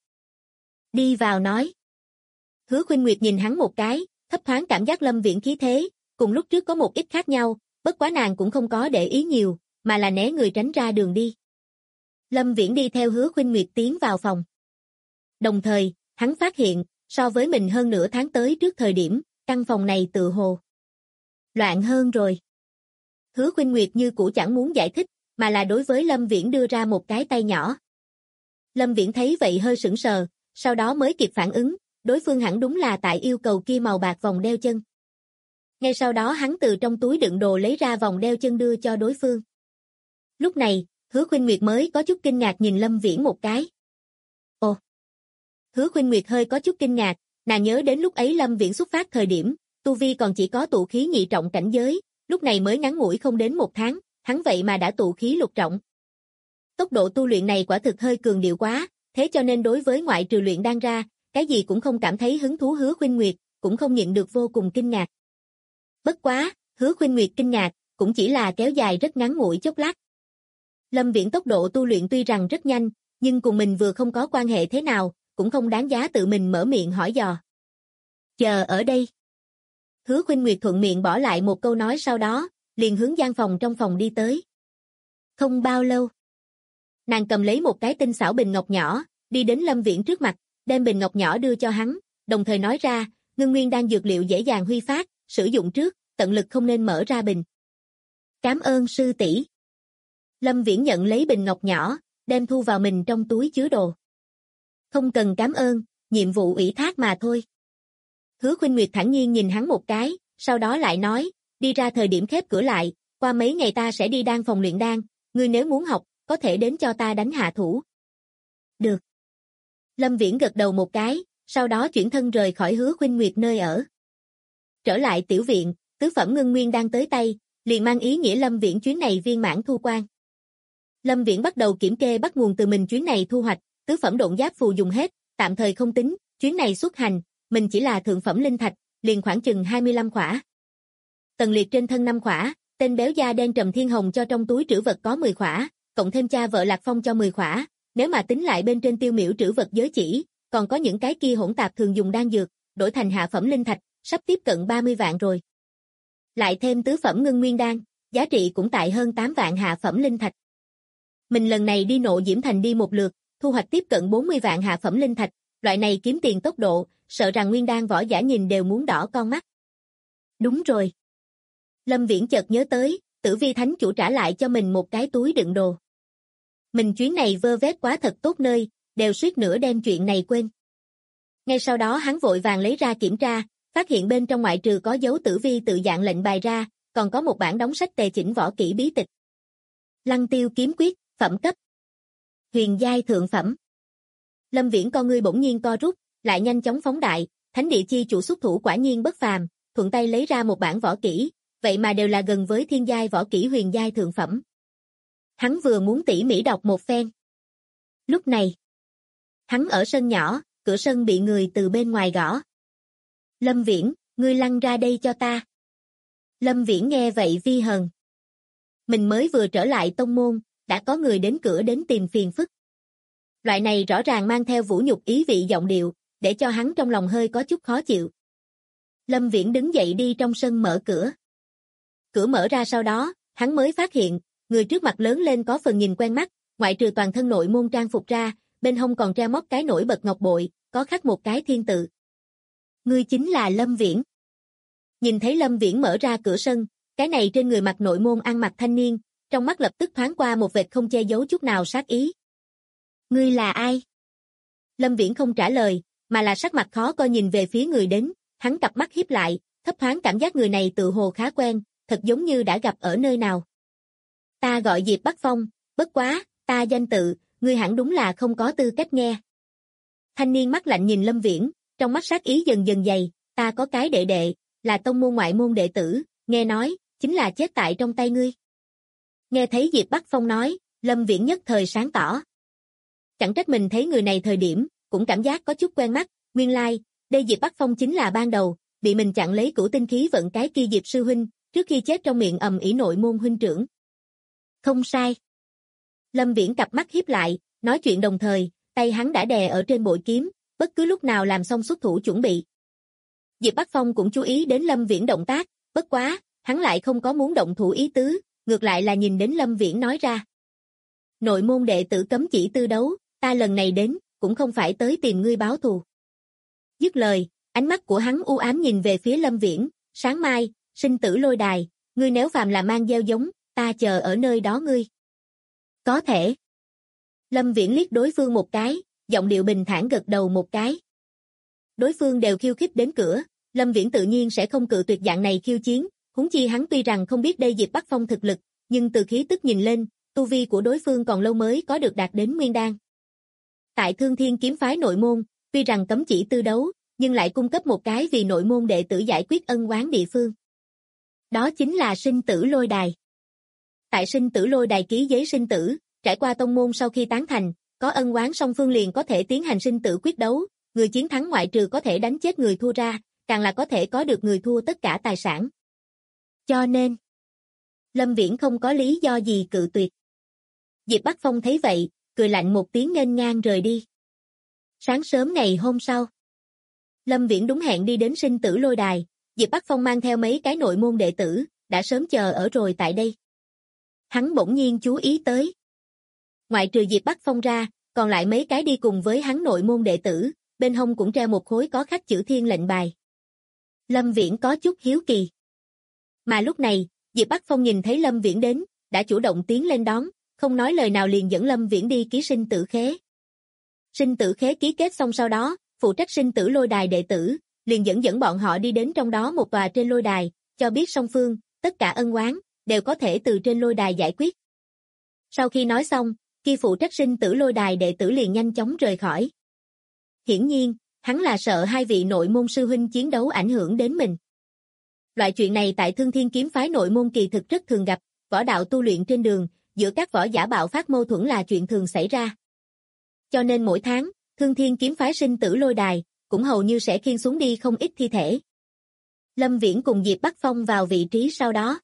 Đi vào nói. Hứa Khuynh Nguyệt nhìn hắn một cái, thấp thoáng cảm giác Lâm Viễn khí thế, cùng lúc trước có một ít khác nhau, bất quá nàng cũng không có để ý nhiều, mà là né người tránh ra đường đi. Lâm Viễn đi theo Hứa Khuynh Nguyệt tiến vào phòng. Đồng thời, hắn phát hiện, so với mình hơn nửa tháng tới trước thời điểm, căn phòng này tự hồ loạn hơn rồi. Hứa Khuynh Nguyệt như cũ chẳng muốn giải thích, mà là đối với Lâm Viễn đưa ra một cái tay nhỏ. Lâm Viễn thấy vậy hơi sững sờ, sau đó mới kịp phản ứng, đối phương hẳn đúng là tại yêu cầu kia màu bạc vòng đeo chân. Ngay sau đó hắn từ trong túi đựng đồ lấy ra vòng đeo chân đưa cho đối phương. Lúc này, Hứa Khuynh Nguyệt mới có chút kinh ngạc nhìn Lâm Viễn một cái. Ồ! Hứa Khuynh Nguyệt hơi có chút kinh ngạc, nàng nhớ đến lúc ấy Lâm Viễn xuất phát thời điểm, tu vi còn chỉ có tụ khí nhị trọng cảnh giới, lúc này mới ngắn ngủi không đến một tháng, hắn vậy mà đã tụ khí lục trọng. Tốc độ tu luyện này quả thực hơi cường điệu quá, thế cho nên đối với ngoại trừ luyện đan ra, cái gì cũng không cảm thấy hứng thú. Hứa Khuynh Nguyệt cũng không nhịn được vô cùng kinh ngạc. Bất quá, Hứa Khuynh Nguyệt kinh ngạc, cũng chỉ là kéo dài rất ngắn ngủi chốc lát. Lâm Viễn tốc độ tu luyện tuy rằng rất nhanh, nhưng cùng mình vừa không có quan hệ thế nào, cũng không đáng giá tự mình mở miệng hỏi dò. Chờ ở đây. Hứa Khuynh Nguyệt thuận miệng bỏ lại một câu nói sau đó, liền hướng gian phòng trong phòng đi tới. Không bao lâu, nàng cầm lấy một cái tinh xảo bình ngọc nhỏ, đi đến Lâm Viễn trước mặt, đem bình ngọc nhỏ đưa cho hắn, đồng thời nói ra, ngưng nguyên đan dược liệu dễ dàng huy phát, sử dụng trước, tận lực không nên mở ra bình. Cảm ơn sư tỷ. Lâm Viễn nhận lấy bình ngọc nhỏ, đem thu vào mình trong túi chứa đồ. Không cần cảm ơn, nhiệm vụ ủy thác mà thôi. Hứa Khuynh Nguyệt thản nhiên nhìn hắn một cái, sau đó lại nói, đi ra thời điểm khép cửa lại, qua mấy ngày ta sẽ đi đan phòng luyện đan, ngươi nếu muốn học, có thể đến cho ta đánh hạ thủ. Được. Lâm Viễn gật đầu một cái, sau đó chuyển thân rời khỏi Hứa Khuynh Nguyệt nơi ở. Trở lại tiểu viện, tứ phẩm ngưng nguyên đan tới tay, liền mang ý nghĩa Lâm Viễn chuyến này viên mãn thu quan. Lâm Viễn bắt đầu kiểm kê bắt nguồn từ mình chuyến này thu hoạch, tứ phẩm độn giáp phù dùng hết, tạm thời không tính, chuyến này xuất hành, mình chỉ là thượng phẩm linh thạch, liền khoảng chừng 25 khỏa. Tần Liệt trên thân 5 khỏa, tên béo da đen Trầm Thiên Hồng cho trong túi trữ vật có 10 khỏa, cộng thêm cha vợ Lạc Phong cho 10 khỏa, nếu mà tính lại bên trên tiêu miểu trữ vật giới chỉ, còn có những cái kia hỗn tạp thường dùng đan dược, đổi thành hạ phẩm linh thạch, sắp tiếp cận 30 vạn rồi. Lại thêm tứ phẩm ngưng nguyên đan, giá trị cũng tại hơn 8 vạn hạ phẩm linh thạch. Mình lần này đi Nộ Diễm Thành đi một lượt, thu hoạch tiếp cận 40 vạn hạ phẩm linh thạch, loại này kiếm tiền tốc độ, sợ rằng nguyên đan võ giả nhìn đều muốn đỏ con mắt. Đúng rồi. Lâm Viễn chợt nhớ tới, Tử Vi Thánh chủ trả lại cho mình một cái túi đựng đồ. Mình chuyến này vơ vét quá thật tốt nơi, đều suýt nữa đem chuyện này quên. Ngay sau đó hắn vội vàng lấy ra kiểm tra, phát hiện bên trong ngoại trừ có dấu Tử Vi tự dạng lệnh bài ra, còn có một bản đóng sách tề chỉnh võ kỹ bí tịch. Lăng Tiêu kiếm quyết, phẩm cấp huyền giai thượng phẩm. Lâm Viễn con ngươi bỗng nhiên co rút, lại nhanh chóng phóng đại, thánh địa chi chủ xuất thủ quả nhiên bất phàm, thuận tay lấy ra một bản võ kỹ, vậy mà đều là gần với thiên giai võ kỹ huyền giai thượng phẩm. Hắn vừa muốn tỉ mỉ đọc một phen. Lúc này, hắn ở sân nhỏ, cửa sân bị người từ bên ngoài gõ. Lâm Viễn, ngươi lăn ra đây cho ta. Lâm Viễn nghe vậy vi hờn. Mình mới vừa trở lại tông môn, đã có người đến cửa đến tìm phiền phức. Loại này rõ ràng mang theo vũ nhục ý vị giọng điệu, để cho hắn trong lòng hơi có chút khó chịu. Lâm Viễn đứng dậy đi trong sân mở cửa. Cửa mở ra sau đó, hắn mới phát hiện, người trước mặt lớn lên có phần nhìn quen mắt, ngoại trừ toàn thân nội môn trang phục ra, bên hông còn treo móc cái nổi bật ngọc bội, có khắc một cái thiên tự. Ngươi chính là Lâm Viễn. Nhìn thấy Lâm Viễn mở ra cửa sân, cái này trên người mặc nội môn ăn mặc thanh niên, trong mắt lập tức thoáng qua một vệt không che giấu chút nào sát ý. Ngươi là ai? Lâm Viễn không trả lời, mà là sắc mặt khó coi nhìn về phía người đến, hắn cặp mắt híp lại, thấp thoáng cảm giác người này tự hồ khá quen, thật giống như đã gặp ở nơi nào. Ta gọi Diệp Bắc Phong, bất quá, ta danh tự, ngươi hẳn đúng là không có tư cách nghe. Thanh niên mắt lạnh nhìn Lâm Viễn, trong mắt sát ý dần dần dày, ta có cái đệ đệ, là tông môn ngoại môn đệ tử, nghe nói, chính là chết tại trong tay ngươi. Nghe thấy Diệp Bắc Phong nói, Lâm Viễn nhất thời sáng tỏ. Chẳng trách mình thấy người này thời điểm, cũng cảm giác có chút quen mắt, nguyên lai, đây Diệp Bắc Phong chính là ban đầu, bị mình chặn lấy cửu tinh khí vận cái kia Diệp sư huynh, trước khi chết trong miệng ầm ĩ nội môn huynh trưởng. Không sai. Lâm Viễn cặp mắt híp lại, nói chuyện đồng thời, tay hắn đã đè ở trên bội kiếm, bất cứ lúc nào làm xong xuất thủ chuẩn bị. Diệp Bắc Phong cũng chú ý đến Lâm Viễn động tác, bất quá, hắn lại không có muốn động thủ ý tứ, ngược lại là nhìn đến Lâm Viễn nói ra. Nội môn đệ tử cấm chỉ tư đấu, ta lần này đến, cũng không phải tới tìm ngươi báo thù. Dứt lời, ánh mắt của hắn u ám nhìn về phía Lâm Viễn, sáng mai, sinh tử lôi đài, ngươi nếu phàm là mang gieo giống, ta chờ ở nơi đó ngươi. Có thể. Lâm Viễn liếc đối phương một cái, giọng điệu bình thản gật đầu một cái. Đối phương đều khiêu khích đến cửa, Lâm Viễn tự nhiên sẽ không cự tuyệt dạng này khiêu chiến, huống chi hắn tuy rằng không biết đây Diệp Bắc Phong thực lực, nhưng từ khí tức nhìn lên, tu vi của đối phương còn lâu mới có được đạt đến nguyên đan. Tại Thương Thiên kiếm phái nội môn, tuy rằng cấm chỉ tư đấu, nhưng lại cung cấp một cái vì nội môn đệ tử giải quyết ân oán địa phương. Đó chính là sinh tử lôi đài. Tại sinh tử lôi đài ký giấy sinh tử, trải qua tông môn sau khi tán thành, có ân oán song phương liền có thể tiến hành sinh tử quyết đấu, người chiến thắng ngoại trừ có thể đánh chết người thua ra, càng là có thể có được người thua tất cả tài sản. Cho nên, Lâm Viễn không có lý do gì cự tuyệt. Diệp Bắc Phong thấy vậy, cười lạnh một tiếng nghênh ngang rời đi. Sáng sớm ngày hôm sau, Lâm Viễn đúng hẹn đi đến sinh tử lôi đài, Diệp Bắc Phong mang theo mấy cái nội môn đệ tử, đã sớm chờ ở rồi tại đây. Hắn bỗng nhiên chú ý tới. Ngoại trừ Diệp Bắc Phong ra, còn lại mấy cái đi cùng với hắn nội môn đệ tử, bên hông cũng treo một khối có khắc chữ thiên lệnh bài. Lâm Viễn có chút hiếu kỳ. Mà lúc này, Diệp Bắc Phong nhìn thấy Lâm Viễn đến, đã chủ động tiến lên đón, không nói lời nào liền dẫn Lâm Viễn đi ký sinh tử khế. Sinh tử khế ký kết xong sau đó, phụ trách sinh tử lôi đài đệ tử, liền dẫn bọn họ đi đến trong đó một tòa trên lôi đài, cho biết song phương, tất cả ân oán, đều có thể từ trên lôi đài giải quyết. Sau khi nói xong, khi phụ trách sinh tử lôi đài đệ tử liền nhanh chóng rời khỏi. Hiển nhiên, hắn là sợ hai vị nội môn sư huynh chiến đấu ảnh hưởng đến mình. Loại chuyện này tại Thương Thiên kiếm phái nội môn kỳ thực rất thường gặp, võ đạo tu luyện trên đường, giữa các võ giả bạo phát mâu thuẫn là chuyện thường xảy ra. Cho nên mỗi tháng, Thương Thiên kiếm phái sinh tử lôi đài, cũng hầu như sẽ khiêng xuống đi không ít thi thể. Lâm Viễn cùng Diệp Bắc Phong vào vị trí sau đó.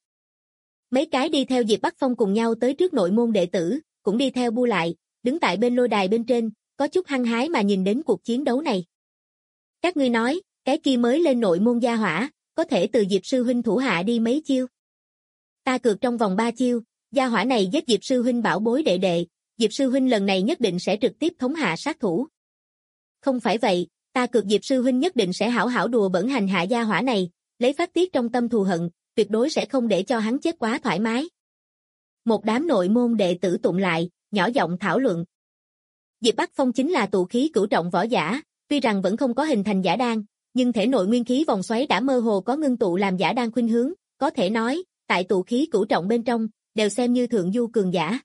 Mấy cái đi theo Diệp Bắc Phong cùng nhau tới trước nội môn đệ tử, cũng đi theo bu lại, đứng tại bên lôi đài bên trên, có chút hăng hái mà nhìn đến cuộc chiến đấu này. Các ngươi nói, cái kia mới lên nội môn gia hỏa, có thể từ Diệp sư huynh thủ hạ đi mấy chiêu. Ta cược trong vòng 3 chiêu, gia hỏa này giết Diệp sư huynh bảo bối đệ đệ, Diệp sư huynh lần này nhất định sẽ trực tiếp thống hạ sát thủ. Không phải vậy, ta cược Diệp sư huynh nhất định sẽ hảo hảo đùa bẩn hành hạ gia hỏa này, lấy phát tiết trong tâm thù hận, tuyệt đối sẽ không để cho hắn chết quá thoải mái. Một đám nội môn đệ tử tụng lại, nhỏ giọng thảo luận. Diệp Bắc Phong chính là tụ khí cửu trọng võ giả, tuy rằng vẫn không có hình thành giả đan, nhưng thể nội nguyên khí vòng xoáy đã mơ hồ có ngưng tụ làm giả đan khuynh hướng, có thể nói, tại tụ khí cửu trọng bên trong, đều xem như thượng du cường giả.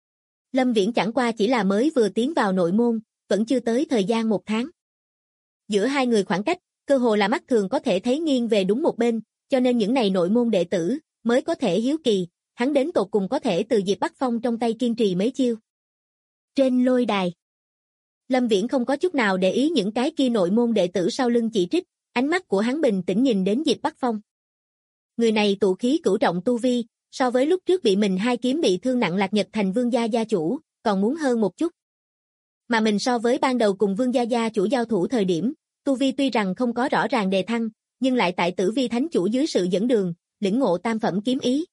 Lâm Viễn chẳng qua chỉ là mới vừa tiến vào nội môn, vẫn chưa tới thời gian 1 tháng. Giữa hai người khoảng cách, cơ hồ là mắt thường có thể thấy nghiêng về đúng một bên, cho nên những này nội môn đệ tử, mới có thể hiếu kỳ, hắn đến tột cùng có thể từ Diệp Bắc Phong trong tay kiên trì mấy chiêu. Trên lôi đài, Lâm Viễn không có chút nào để ý những cái kia nội môn đệ tử sau lưng chỉ trích, ánh mắt của hắn bình tĩnh nhìn đến Diệp Bắc Phong. Người này tụ khí cửu trọng tu vi, so với lúc trước bị mình 2 kiếm bị thương nặng Lạc Nhật thành vương gia gia chủ, còn muốn hơn một chút. Mà mình so với ban đầu cùng vương gia gia chủ giao thủ thời điểm, tu vi tuy rằng không có rõ ràng đề thăng, nhưng lại tại Tử Vi thánh chủ dưới sự dẫn đường, lĩnh ngộ tam phẩm kiếm ý.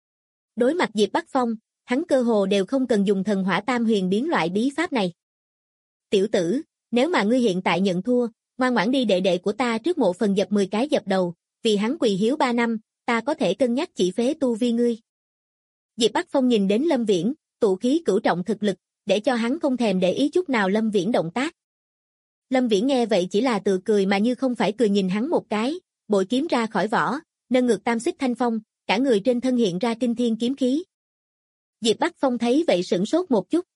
Đối mặt Diệp Bắc Phong, hắn cơ hồ đều không cần dùng thần hỏa tam huyền biến loại bí pháp này. Tiểu tử, nếu mà ngươi hiện tại nhận thua, ngoan ngoãn đi đệ đệ của ta trước mộ phần dập 10 cái dập đầu, vì hắn quỳ hiếu 3 năm, ta có thể cân nhắc chỉ phế tu vi ngươi. Diệp Bắc Phong nhìn đến Lâm Viễn, tụ khí cửu trọng thực lực, để cho hắn không thèm để ý chút nào Lâm Viễn động tác. Lâm Viễn nghe vậy chỉ là tự cười mà như không phải cười nhìn hắn một cái, bội kiếm ra khỏi vỏ, nâng ngược tam xích thanh phong, cả người trên thân hiện ra kinh thiên kiếm khí. Diệp Bắc Phong thấy vậy sửng sốt một chút.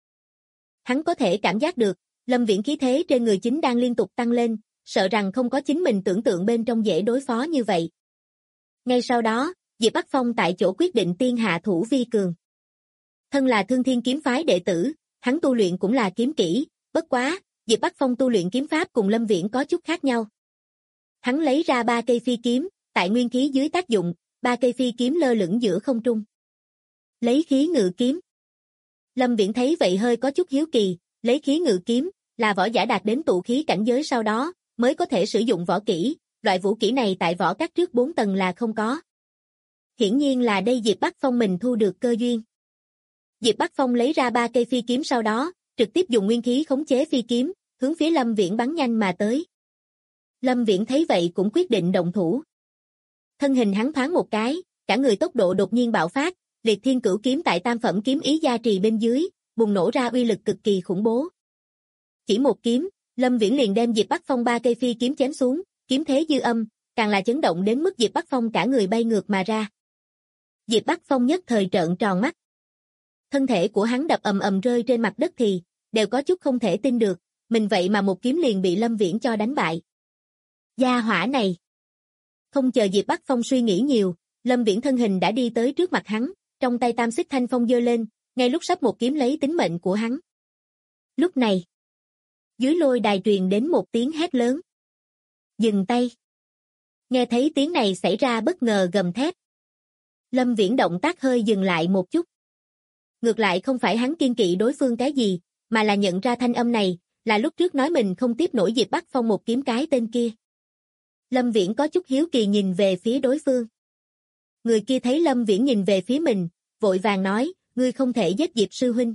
Hắn có thể cảm giác được, Lâm Viễn khí thế trên người chính đang liên tục tăng lên, sợ rằng không có chính mình tưởng tượng bên trong dễ đối phó như vậy. Ngay sau đó, Diệp Bắc Phong tại chỗ quyết định tiên hạ thủ vi cường. Thân là Thương Thiên kiếm phái đệ tử, hắn tu luyện cũng là kiếm kỹ, bất quá, Diệp Bắc Phong tu luyện kiếm pháp cùng Lâm Viễn có chút khác nhau. Hắn lấy ra 3 cây phi kiếm, tại nguyên khí dưới tác dụng, ba cây phi kiếm lơ lửng giữa không trung. Lấy khí ngự kiếm. Lâm Viễn thấy vậy hơi có chút hiếu kỳ, lấy khí ngự kiếm là võ giả đạt đến tụ khí cảnh giới sau đó mới có thể sử dụng võ kỹ, loại vũ kỹ này tại võ các trước 4 tầng là không có. Hiển nhiên là đây Diệp Bắc Phong mình thu được cơ duyên. Diệp Bắc Phong lấy ra 3 cây phi kiếm sau đó, trực tiếp dùng nguyên khí khống chế phi kiếm, hướng phía Lâm Viễn bắn nhanh mà tới. Lâm Viễn thấy vậy cũng quyết định động thủ. Thân hình hắn thoáng một cái, cả người tốc độ đột nhiên bạo phát, liệt thiên cửu kiếm tại tam phẩm kiếm ý gia trì bên dưới, bùng nổ ra uy lực cực kỳ khủng bố. Chỉ một kiếm, Lâm Viễn liền đem Diệp Bắc Phong 3 cây phi kiếm chém xuống, kiếm thế dư âm, càng là chấn động đến mức Diệp Bắc Phong cả người bay ngược mà ra. Diệp Bắc Phong nhất thời trợn tròn mắt. Thân thể của hắn đập ầm ầm rơi trên mặt đất thì, đều có chút không thể tin được, mình vậy mà một kiếm liền bị Lâm Viễn cho đánh bại. Gia hỏa này. Không chờ Diệp Bắc Phong suy nghĩ nhiều, Lâm Viễn thân hình đã đi tới trước mặt hắn, trong tay tam xích thanh phong giơ lên, ngay lúc sắp một kiếm lấy tính mệnh của hắn. Lúc này, dưới lôi đài truyền đến một tiếng hét lớn. Dừng tay. Nghe thấy tiếng này xảy ra bất ngờ gầm thét. Lâm Viễn động tác hơi dừng lại một chút. Ngược lại không phải hắn kiên kỵ đối phương cái gì, mà là nhận ra thanh âm này, là lúc trước nói mình không tiếp nổi Diệp Bắc Phong một kiếm cái tên kia. Lâm Viễn có chút hiếu kỳ nhìn về phía đối phương. Người kia thấy Lâm Viễn nhìn về phía mình, vội vàng nói, ngươi không thể giết Diệp sư huynh.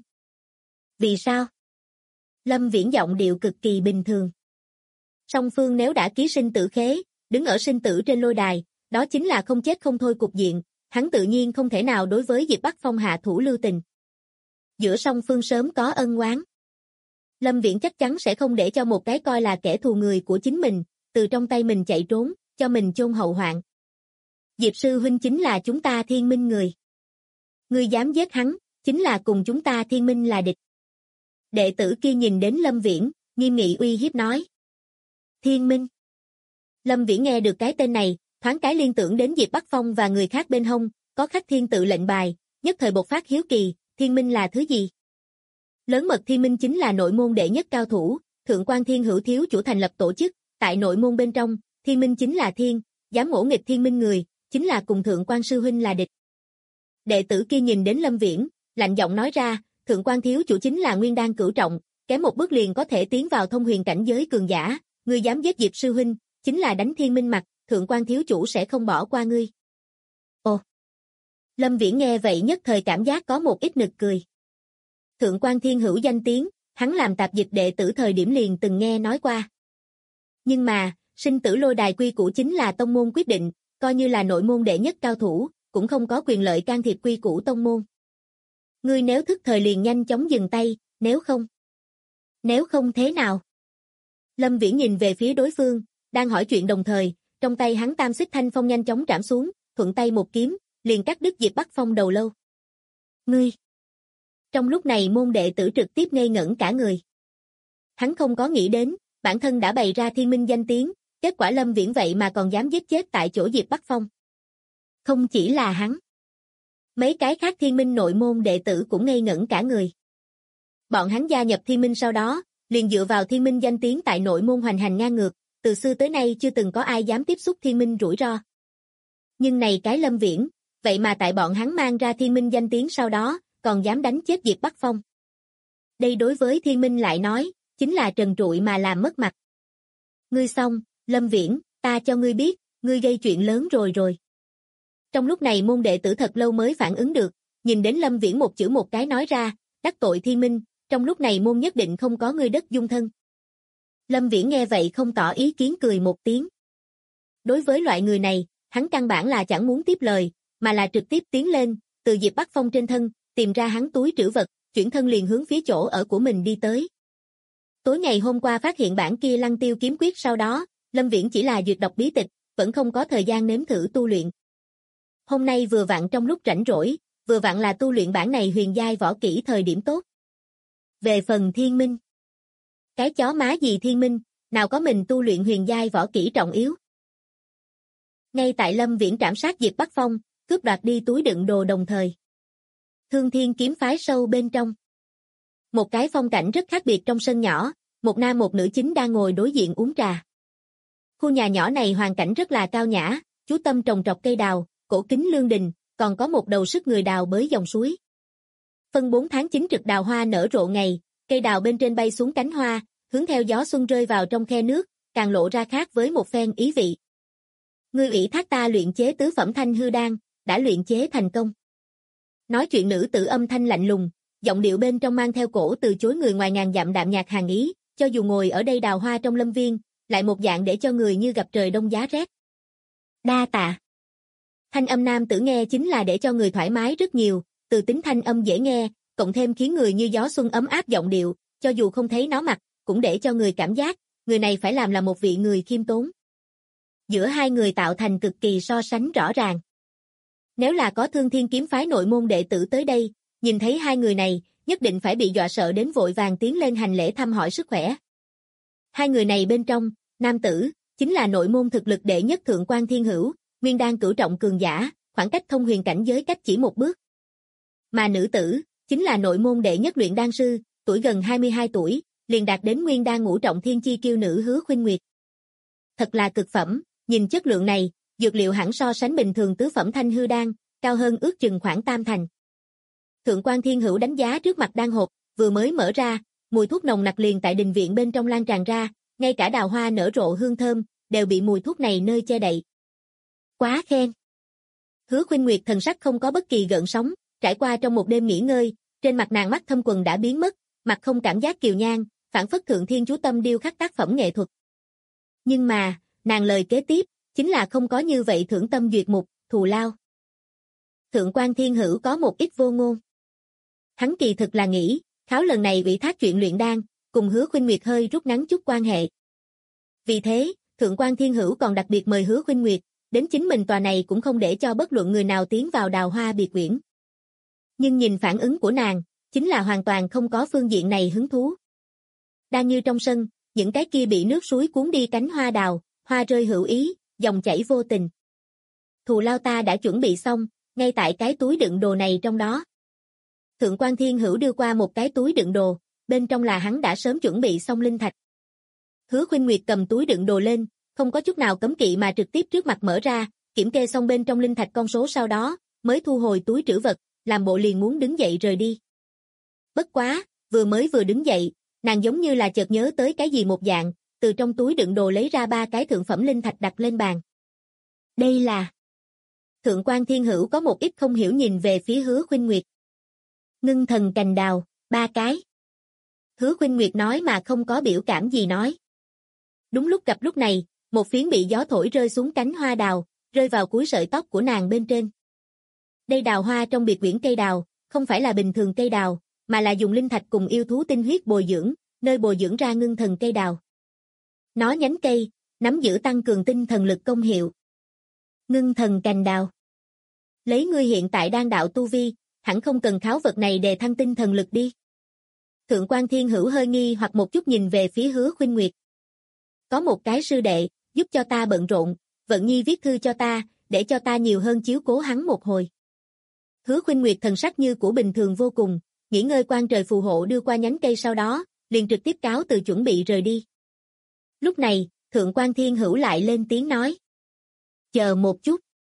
Vì sao? Lâm Viễn giọng điệu cực kỳ bình thường. Song phương nếu đã ký sinh tử khế, đứng ở sinh tử trên lôi đài, đó chính là không chết không thôi cục diện, hắn tự nhiên không thể nào đối với Diệp Bắc Phong hạ thủ lưu tình. Giữa song phương sớm có ân oán. Lâm Viễn chắc chắn sẽ không để cho một cái coi là kẻ thù người của chính mình, từ trong tay mình chạy trốn, cho mình chôn hậu hoạn. Diệp sư huynh chính là chúng ta Thiên Minh người. Ngươi dám giết hắn, chính là cùng chúng ta Thiên Minh là địch. Đệ tử kia nhìn đến Lâm Viễn, nghiêm nghị uy hiếp nói. Thiên Minh. Lâm Viễn nghe được cái tên này, thoáng cái liên tưởng đến Diệp Bắc Phong và người khác bên hông, có khắc thiên tự lệnh bài, nhất thời bộc phát hiếu kỳ, Thiên Minh là thứ gì? Lớn mật Thiên Minh chính là nội môn đệ nhất cao thủ, Thượng Quan Thiên Hữu thiếu chủ thành lập tổ chức, tại nội môn bên trong, Thiên Minh chính là thiên, dám ngỗ nghịch Thiên Minh người, chính là cùng Thượng Quan sư huynh là địch. Đệ tử kia nhìn đến Lâm Viễn, lạnh giọng nói ra, Thượng Quan thiếu chủ chính là nguyên đan cửu trọng, kém một bước liền có thể tiến vào thông huyền cảnh giới cường giả, ngươi dám giết Diệp sư huynh, chính là đánh Thiên Minh mặt, Thượng Quan thiếu chủ sẽ không bỏ qua ngươi. Ồ. Lâm Viễn nghe vậy nhất thời cảm giác có một ít nực cười. Thượng Quan Thiên Hữu danh tiếng, hắn làm tạp dịch đệ tử thời điểm liền từng nghe nói qua. Nhưng mà, sinh tử lôi đài quy củ chính là tông môn quyết định, coi như là nội môn đệ nhất cao thủ, cũng không có quyền lợi can thiệp quy củ tông môn. Ngươi nếu thức thời liền nhanh chóng dừng tay, nếu không thế nào? Lâm Viễn nhìn về phía đối phương, đang hỏi chuyện đồng thời, trong tay hắn tam xích thanh phong nhanh chóng trảm xuống, thuận tay một kiếm, liền cắt đứt Diệp Bắc Phong đầu lâu. Ngươi! Trong lúc này môn đệ tử trực tiếp ngây ngẩn cả người. Hắn không có nghĩ đến, bản thân đã bày ra Thiên Minh danh tiếng, kết quả Lâm Viễn vậy mà còn dám giết chết tại chỗ Diệp Bắc Phong. Không chỉ là hắn. Mấy cái khác Thiên Minh nội môn đệ tử cũng ngây ngẩn cả người. Bọn hắn gia nhập Thiên Minh sau đó, liền dựa vào Thiên Minh danh tiếng tại nội môn hoành hành ngang ngược, từ xưa tới nay chưa từng có ai dám tiếp xúc Thiên Minh rủi ro. Nhưng này cái Lâm Viễn, vậy mà tại bọn hắn mang ra Thiên Minh danh tiếng sau đó, còn dám đánh chết Diệp Bắc Phong. Đây đối với Thiên Minh lại nói, chính là trần trụi mà làm mất mặt. Ngươi xong, Lâm Viễn, ta cho ngươi biết, ngươi gây chuyện lớn rồi. Trong lúc này môn đệ tử thật lâu mới phản ứng được, nhìn đến Lâm Viễn một chữ một cái nói ra, đắc tội Thiên Minh, trong lúc này môn nhất định không có ngươi đất dung thân. Lâm Viễn nghe vậy không tỏ ý kiến cười một tiếng. Đối với loại người này, hắn căn bản là chẳng muốn tiếp lời, mà là trực tiếp tiến lên, từ Diệp Bắc Phong trên thân, tìm ra hắn túi trữ vật, chuyển thân liền hướng phía chỗ ở của mình đi tới. Tối ngày hôm qua phát hiện bản kia Lăng Tiêu kiếm quyết sau đó, Lâm Viễn chỉ là duyệt đọc bí tịch, vẫn không có thời gian nếm thử tu luyện. Hôm nay vừa vặn trong lúc rảnh rỗi, vừa vặn là tu luyện bản này huyền giai võ kỹ thời điểm tốt. Về phần Thiên Minh, cái chó má gì Thiên Minh, nào có mình tu luyện huyền giai võ kỹ trọng yếu. Ngay tại Lâm Viễn trảm sát Diệp Bắc Phong, cướp đoạt đi túi đựng đồ đồng thời. Thương Thiên kiếm phái sâu bên trong. Một cái phong cảnh rất khác biệt trong sân nhỏ, một nam một nữ chính đang ngồi đối diện uống trà. Khu nhà nhỏ này hoàn cảnh rất là cao nhã, chú tâm trồng trọt cây đào, cổ kính lương đình, còn có một đầu sức người đào bới dòng suối. Phân 4 tháng 9 trực đào hoa nở rộ ngày, cây đào bên trên bay xuống cánh hoa, hướng theo gió xuân rơi vào trong khe nước, càng lộ ra khác với một phen ý vị. Ngươi ủy thác ta luyện chế tứ phẩm thanh hư đan, đã luyện chế thành công. Nói chuyện nữ tử âm thanh lạnh lùng, giọng điệu bên trong mang theo cổ từ chối người ngoài ngàn dặm đạm nhạt hàn ý, cho dù ngồi ở đây đào hoa trong lâm viên, lại một dạng để cho người như gặp trời đông giá rét. Đa tạ. Thanh âm nam tử nghe chính là để cho người thoải mái rất nhiều, từ tính thanh âm dễ nghe, cộng thêm khiến người như gió xuân ấm áp giọng điệu, cho dù không thấy nó mặt, cũng để cho người cảm giác, người này phải làm là một vị người khiêm tốn. Giữa hai người tạo thành cực kỳ so sánh rõ ràng. Nếu là có Thương Thiên kiếm phái nội môn đệ tử tới đây, nhìn thấy hai người này, nhất định phải bị dọa sợ đến vội vàng tiến lên hành lễ thăm hỏi sức khỏe. Hai người này bên trong, nam tử, chính là nội môn thực lực đệ nhất Thượng Quan Thiên Hữu, nguyên đan cửu trọng cường giả, khoảng cách thông huyền cảnh giới cách chỉ một bước. Mà nữ tử, chính là nội môn đệ nhất luyện đan sư, tuổi gần 22 tuổi, liền đạt đến nguyên đan ngũ trọng thiên chi kiêu nữ Hứa Khuynh Nguyệt. Thật là cực phẩm, nhìn chất lượng này, dược liệu hẳn so sánh bình thường tứ phẩm thanh hư đan, cao hơn ước chừng khoảng tam thành. Thượng Quan Thiên Hữu đánh giá trước mặt đan hộp, vừa mới mở ra, mùi thuốc nồng nặc liền tại đình viện bên trong lan tràn ra, ngay cả đào hoa nở rộ hương thơm, đều bị mùi thuốc này nơi che đậy. Quá khen. Hứa Khuynh Nguyệt thần sắc không có bất kỳ gợn sóng, trải qua trong một đêm nghỉ ngơi, trên mặt nàng mắt thâm quầng đã biến mất, mặt không cảm giác kiều nhan, phản phất thượng thiên chú tâm điêu khắc tác phẩm nghệ thuật. Nhưng mà, nàng lời kế tiếp, chính là không có như vậy thưởng tâm duyệt mục, thù lao. Thượng Quan Thiên Hữu có một ít vô ngôn. Hắn kỳ thực là nghĩ, kháo lần này ủy thác chuyện luyện đan, cùng Hứa Khuynh Nguyệt hơi rút ngắn chút quan hệ. Vì thế, Thượng Quan Thiên Hữu còn đặc biệt mời Hứa Khuynh Nguyệt, đến chính mình tòa này cũng không để cho bất luận người nào tiến vào đào hoa biệt uyển. Nhưng nhìn phản ứng của nàng, chính là hoàn toàn không có phương diện này hứng thú. Đang như trong sân, những cái kia bị nước suối cuốn đi cánh hoa đào, hoa rơi hữu ý, dòng chảy vô tình. Thù lao ta đã chuẩn bị xong, ngay tại cái túi đựng đồ này trong đó. Thượng Quan Thiên Hữu đưa qua một cái túi đựng đồ, bên trong là hắn đã sớm chuẩn bị xong linh thạch. Hứa Khuynh Nguyệt cầm túi đựng đồ lên, không có chút nào cấm kỵ mà trực tiếp trước mặt mở ra, kiểm kê xong bên trong linh thạch con số sau đó, mới thu hồi túi trữ vật, làm bộ liền muốn đứng dậy rời đi. Bất quá, vừa đứng dậy, nàng giống như là chợt nhớ tới cái gì một dạng, từ trong túi đựng đồ lấy ra 3 cái thượng phẩm linh thạch đặt lên bàn. Đây là... Thượng Quan Thiên Hữu có một ít không hiểu nhìn về phía Hứa Khuynh Nguyệt. Ngưng thần cành đào, 3 cái. Hứa Khuynh Nguyệt nói mà không có biểu cảm gì nói. Đúng lúc này, một phiến bị gió thổi rơi xuống cánh hoa đào, rơi vào cuối sợi tóc của nàng bên trên. Đây đào hoa trong biệt uyển cây đào, không phải là bình thường cây đào, mà là dùng linh thạch cùng yêu thú tinh huyết bồi dưỡng, nơi bồi dưỡng ra ngưng thần cây đào. Nó nhánh cây, nắm giữ tăng cường tinh thần lực công hiệu. Ngưng thần cành đào. Lấy ngươi hiện tại đang đạo tu vi, hẳn không cần kháo vật này để thăng tinh thần lực đi. Thượng Quan Thiên Hữu hơi nghi hoặc một chút nhìn về phía Hứa Khuynh Nguyệt. Có một cái sư đệ, giúp cho ta bận rộn, Vận Nhi viết thư cho ta, để cho ta nhiều hơn chiếu cố hắn một hồi. Hứa Khuynh Nguyệt thần sắc như của bình thường vô cùng, nghỉ ngơi quan trời phù hộ đưa qua nhánh cây sau đó, liền trực tiếp cáo từ chuẩn bị rời đi. Lúc này, Thượng Quan Thiên Hữu lại lên tiếng nói. Chờ một chút.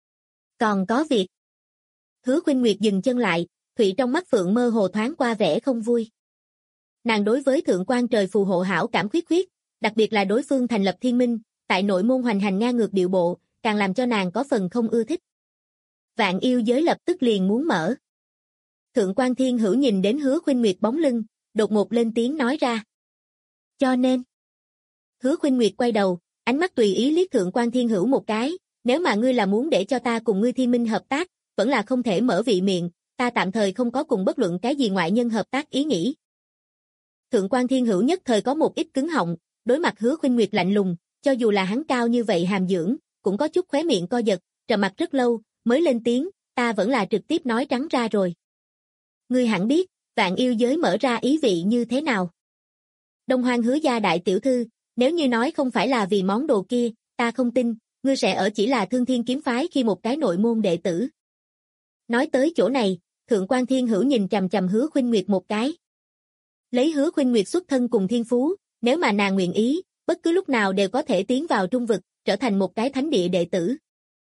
Còn có việc. Hứa Khuynh Nguyệt dừng chân lại, thủy trong mắt phượng mơ hồ thoáng qua vẻ không vui. Nàng đối với Thượng Quan trời phù hộ hảo cảm khuyết khuyết, đặc biệt là đối phương thành lập thiên minh, tại nội môn hoành hành ngang ngược điệu bộ, càng làm cho nàng có phần không ưa thích. Vạn yêu giới lập tức liền muốn mở. Thượng Quan Thiên Hữu nhìn đến Hứa Khuynh Nguyệt bóng lưng, đột ngột lên tiếng nói ra. Cho nên, Hứa Khuynh Nguyệt quay đầu, ánh mắt tùy ý liếc Thượng Quan Thiên Hữu một cái, nếu mà ngươi là muốn để cho ta cùng ngươi thiên minh hợp tác, vẫn là không thể mở vị miệng, ta tạm thời không có cùng bất luận cái gì ngoại nhân hợp tác ý nghĩ. Thượng Quan Thiên Hữu nhất thời có một ít cứng họng, đối mặt Hứa Khuynh Nguyệt lạnh lùng, cho dù là hắn cao như vậy hàm dưỡng, cũng có chút khóe miệng co giật, trầm mặt rất lâu, mới lên tiếng, ta vẫn là trực tiếp nói trắng ra rồi. Ngươi hẳn biết, vạn yêu giới mở ra ý vị như thế nào. Đông Hoang Hứa gia đại tiểu thư, nếu như nói không phải là vì món đồ kia, ta không tin, ngươi sẽ ở chỉ là Thương Thiên kiếm phái khi một cái nội môn đệ tử. Nói tới chỗ này, Thượng Quan Thiên Hữu nhìn chằm chằm Hứa Khuynh Nguyệt một cái. Lấy Hứa Khuynh Nguyệt xuất thân cùng thiên phú, nếu mà nàng nguyện ý, bất cứ lúc nào đều có thể tiến vào trung vực, trở thành một cái thánh địa đệ tử.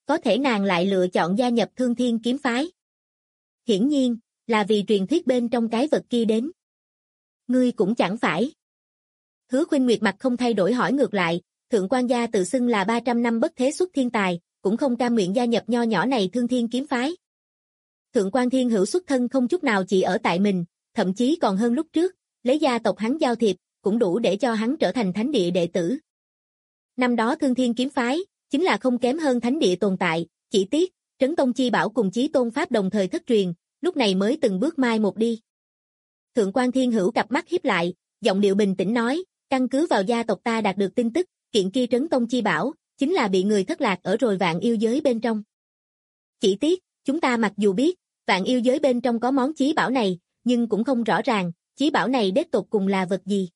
có thể nàng lại lựa chọn gia nhập Thương Thiên kiếm phái? Hiển nhiên, là vì truyền thuyết bên trong cái vật kia đến. Ngươi cũng chẳng phải. Hứa Khuynh Nguyệt mặt không thay đổi hỏi ngược lại, Thượng quan gia tự xưng là 300 năm bất thế xuất thiên tài, cũng không cam nguyện gia nhập nho nhỏ này Thương Thiên kiếm phái. Thượng quan Thiên Hữu xuất thân không chút nào chỉ ở tại mình, thậm chí còn hơn lúc trước, lấy gia tộc hắn giao thiệp, cũng đủ để cho hắn trở thành thánh địa đệ tử. Năm đó Thương Thiên kiếm phái, chính là không kém hơn thánh địa tồn tại, chỉ tiếc, Trấn Tông Chi Bảo cùng Chí Tôn Pháp đồng thời thất truyền, lúc này mới từng bước mai một đi. Thượng quan Thiên Hữu cặp mắt híp lại, giọng điệu bình tĩnh nói, căn cứ vào gia tộc ta đạt được tin tức, kiện kia Trấn Tông Chi Bảo, chính là bị người thất lạc ở rồi Vạn Yêu Giới bên trong. Chỉ tiếc, chúng ta mặc dù biết, Vạn Yêu Giới bên trong có món chí bảo này, nhưng cũng không rõ ràng, chí bảo này đích tột cùng là vật gì.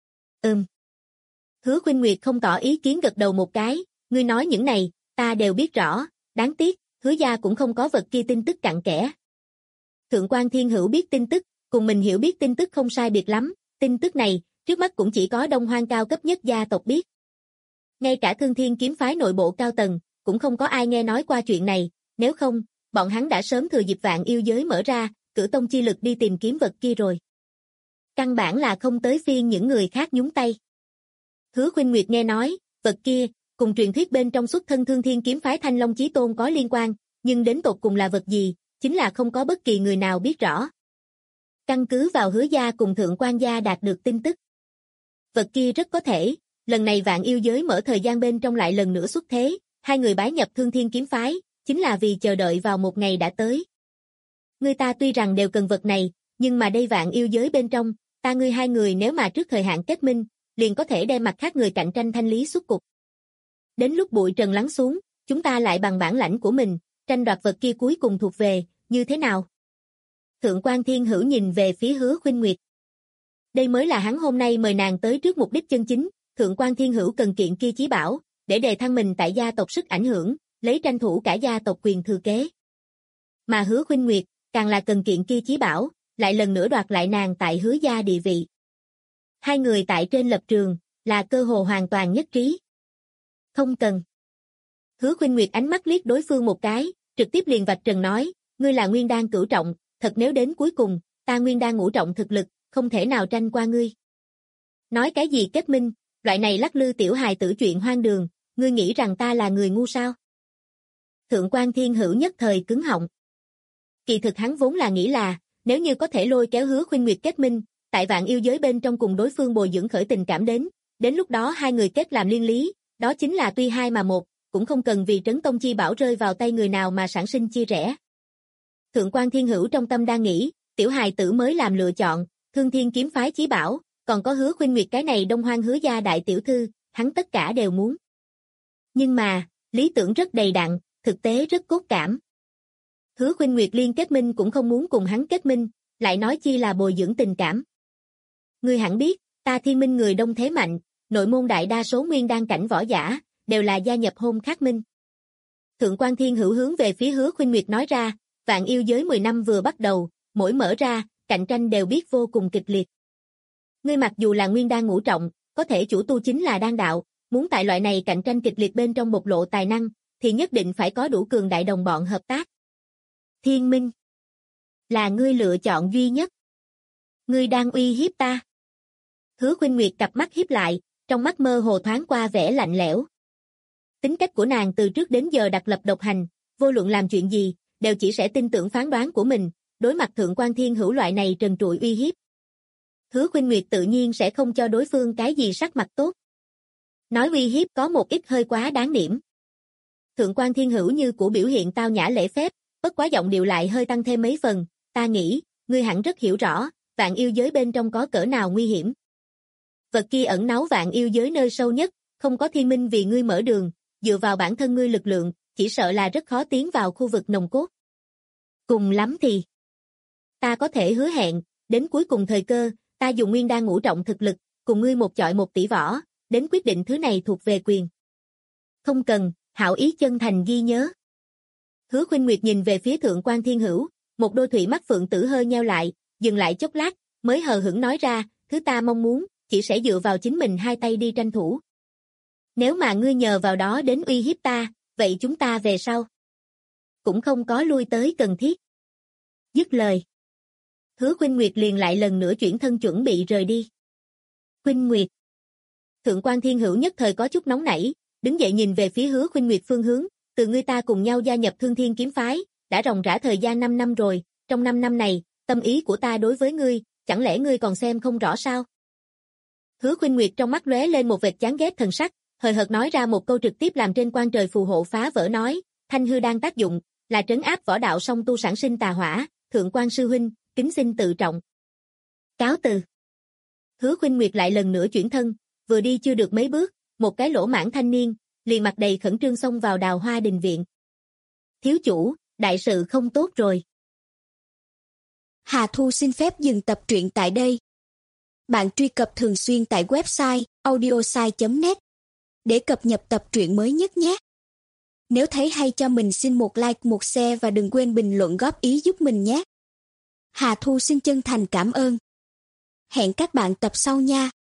Hứa Khuynh Nguyệt không tỏ ý kiến gật đầu một cái, ngươi nói những này, ta đều biết rõ, đáng tiếc, Hứa gia cũng không có vật kia tin tức cặn kẽ. Thượng quan Thiên Hữu biết tin tức, cùng mình hiểu biết tin tức không sai biệt lắm, tin tức này, trước mắt cũng chỉ có Đông Hoang cao cấp nhất gia tộc biết. Ngay cả Thương Thiên kiếm phái nội bộ cao tầng, cũng không có ai nghe nói qua chuyện này, nếu không, bọn hắn đã sớm thừa dịp Vạn Yêu Giới mở ra, cử tông chi lực đi tìm kiếm vật kia rồi. Căn bản là không tới phiên những người khác nhúng tay. Hứa Khuynh Nguyệt nghe nói, vật kia, cùng truyền thuyết bên trong xuất thân Thương Thiên kiếm phái Thanh Long Chí Tôn có liên quan, nhưng đến tột cùng là vật gì, chính là không có bất kỳ người nào biết rõ. Căn cứ vào Hứa gia cùng Thượng quan gia đạt được tin tức. Vật kia rất có thể, lần này Vạn Yêu Giới mở thời gian bên trong lại lần nữa xuất thế, hai người bái nhập Thương Thiên kiếm phái, chính là vì chờ đợi vào một ngày đã tới. Người ta tuy rằng đều cần vật này, nhưng mà đây Vạn Yêu Giới bên trong, ta ngươi hai người nếu mà trước thời hạn kết minh, liền có thể đem mặt khác người cạnh tranh thanh lý xuất cục. Đến lúc bụi trần lắng xuống, chúng ta lại bằng bản lãnh của mình, tranh đoạt vật kia cuối cùng thuộc về, như thế nào? Thượng quan Thiên Hữu nhìn về phía Hứa Khuynh Nguyệt. Đây mới là hắn hôm nay mời nàng tới trước mục đích chân chính, Thượng quan Thiên Hữu cần kiện kia chí bảo, để đề thăng mình tại gia tộc sức ảnh hưởng, lấy tranh thủ cả gia tộc quyền thừa kế. Mà Hứa Khuynh Nguyệt, càng là cần kiện kia chí bảo, lại lần nữa đoạt lại nàng tại Hứa gia địa vị. Hai người tại trên lập trường, là cơ hồ hoàn toàn nhất trí. Không cần. Hứa Khuynh Nguyệt ánh mắt liếc đối phương một cái, trực tiếp liền vạch trần nói, ngươi là nguyên đan cửu trọng, thật nếu đến cuối cùng, ta nguyên đan ngũ trọng thực lực, không thể nào tranh qua ngươi. Nói cái gì kết minh, loại này lắc lư tiểu hài tử chuyện hoang đường, ngươi nghĩ rằng ta là người ngu sao? Thượng quan Thiên Hữu nhất thời cứng họng. Kỳ thực hắn vốn là nghĩ là, nếu như có thể lôi kéo Hứa Khuynh Nguyệt kết minh, tại Vạn Yêu Giới bên trong cùng đối phương bồi dưỡng khởi tình cảm đến lúc đó hai người kết làm liên lý, đó chính là tuy hai mà một, cũng không cần vì Trấn Tông Chi Bảo rơi vào tay người nào mà sản sinh chia rẽ. Thượng quan Thiên Hữu trong tâm đang nghĩ, tiểu hài tử mới làm lựa chọn, Thương Thiên kiếm phái chí bảo, còn có Hứa Khuynh Nguyệt cái này Đông Hoang Hứa gia đại tiểu thư, hắn tất cả đều muốn. Nhưng mà, lý tưởng rất đầy đặn, thực tế rất cốt cảm. Hứa Khuynh Nguyệt liên kết minh cũng không muốn cùng hắn kết minh, lại nói chi là bồi dưỡng tình cảm. Ngươi hẳn biết, ta Thiên Minh người đông thế mạnh, nội môn đại đa số nguyên đan cảnh võ giả, đều là gia nhập hôn khắc minh. Thượng quan Thiên Hữu hướng về phía Hứa Khuynh Nguyệt nói ra, Vạn Yêu Giới 10 năm vừa bắt đầu, mỗi mở ra, cạnh tranh đều biết vô cùng kịch liệt. Ngươi mặc dù là nguyên đan ngũ trọng, có thể chủ tu chính là đan đạo, muốn tại loại này cạnh tranh kịch liệt bên trong bộc lộ tài năng, thì nhất định phải có đủ cường đại đồng bọn hợp tác. Thiên Minh là ngươi lựa chọn duy nhất. Ngươi đang uy hiếp ta. Hứa Khuynh Nguyệt cặp mắt híp lại, trong mắt mơ hồ thoáng qua vẻ lạnh lẽo. Tính cách của nàng từ trước đến giờ đặc lập độc hành, vô luận làm chuyện gì, đều chỉ sẽ tin tưởng phán đoán của mình, đối mặt Thượng quan Thiên Hữu loại này trần trụi uy hiếp. Hứa Khuynh Nguyệt tự nhiên sẽ không cho đối phương cái gì sắc mặt tốt. Nói uy hiếp có một ít hơi quá đáng điểm. Thượng quan Thiên Hữu như của biểu hiện tao nhã lễ phép, bất quá giọng điệu lại hơi tăng thêm mấy phần, ta nghĩ, ngươi hẳn rất hiểu rõ, Vạn Yêu Giới bên trong có cỡ nào nguy hiểm. Vật kia ẩn náu Vạn Yêu Giới nơi sâu nhất, không có Thiên Minh vì ngươi mở đường, dựa vào bản thân ngươi lực lượng, chỉ sợ là rất khó tiến vào khu vực nòng cốt. Cùng lắm thì, ta có thể hứa hẹn, đến cuối cùng thời cơ, ta dùng nguyên đan ngũ trọng thực lực, cùng ngươi một chọi một tỷ võ, đến quyết định thứ này thuộc về quyền. Không cần, hảo ý chân thành ghi nhớ. Hứa Khuynh Nguyệt nhìn về phía Thượng quan Thiên Hữu, một đôi thủy mắt phượng tử hơi nheo lại, dừng lại chốc lát, mới hờ hững nói ra, thứ ta mong muốn, chỉ sẽ dựa vào chính mình hai tay đi tranh thủ. Nếu mà ngươi nhờ vào đó đến uy hiếp ta, vậy chúng ta về sau cũng không có lui tới cần thiết. Dứt lời, Hứa Khuynh Nguyệt liền lại lần nữa chuyển thân chuẩn bị rời đi. Khuynh Nguyệt. Thượng quan Thiên Hữu nhất thời có chút nóng nảy, đứng dậy nhìn về phía Hứa Khuynh Nguyệt phương hướng, từ ngươi ta cùng nhau gia nhập Thương Thiên kiếm phái, đã ròng rã thời gian 5 năm rồi, trong 5 năm này, tâm ý của ta đối với ngươi, chẳng lẽ ngươi còn xem không rõ sao? Hứa Khuynh Nguyệt trong mắt lóe lên một vệt chán ghét thần sắc, hời hợt nói ra một câu trực tiếp làm trên quan trời phù hộ phá vỡ nói, Thanh hư đang tác dụng, là trấn áp võ đạo song tu sản sinh tà hỏa, thượng quan sư huynh, kính xin tự trọng. Cáo từ. Hứa Khuynh Nguyệt lại lần nữa chuyển thân, vừa đi chưa được mấy bước, một cái lỗ mãng thanh niên, liền mặt đầy khẩn trương xông vào Đào Hoa đình viện. Thiếu chủ, đại sự không tốt rồi. Hà Thu xin phép dừng tập truyện tại đây. Bạn truy cập thường xuyên tại website audiosai.net để cập nhật tập truyện mới nhất nhé. Nếu thấy hay cho mình xin một like, một share và đừng quên bình luận góp ý giúp mình nhé. Hà Thu xin chân thành cảm ơn. Hẹn các bạn tập sau nha.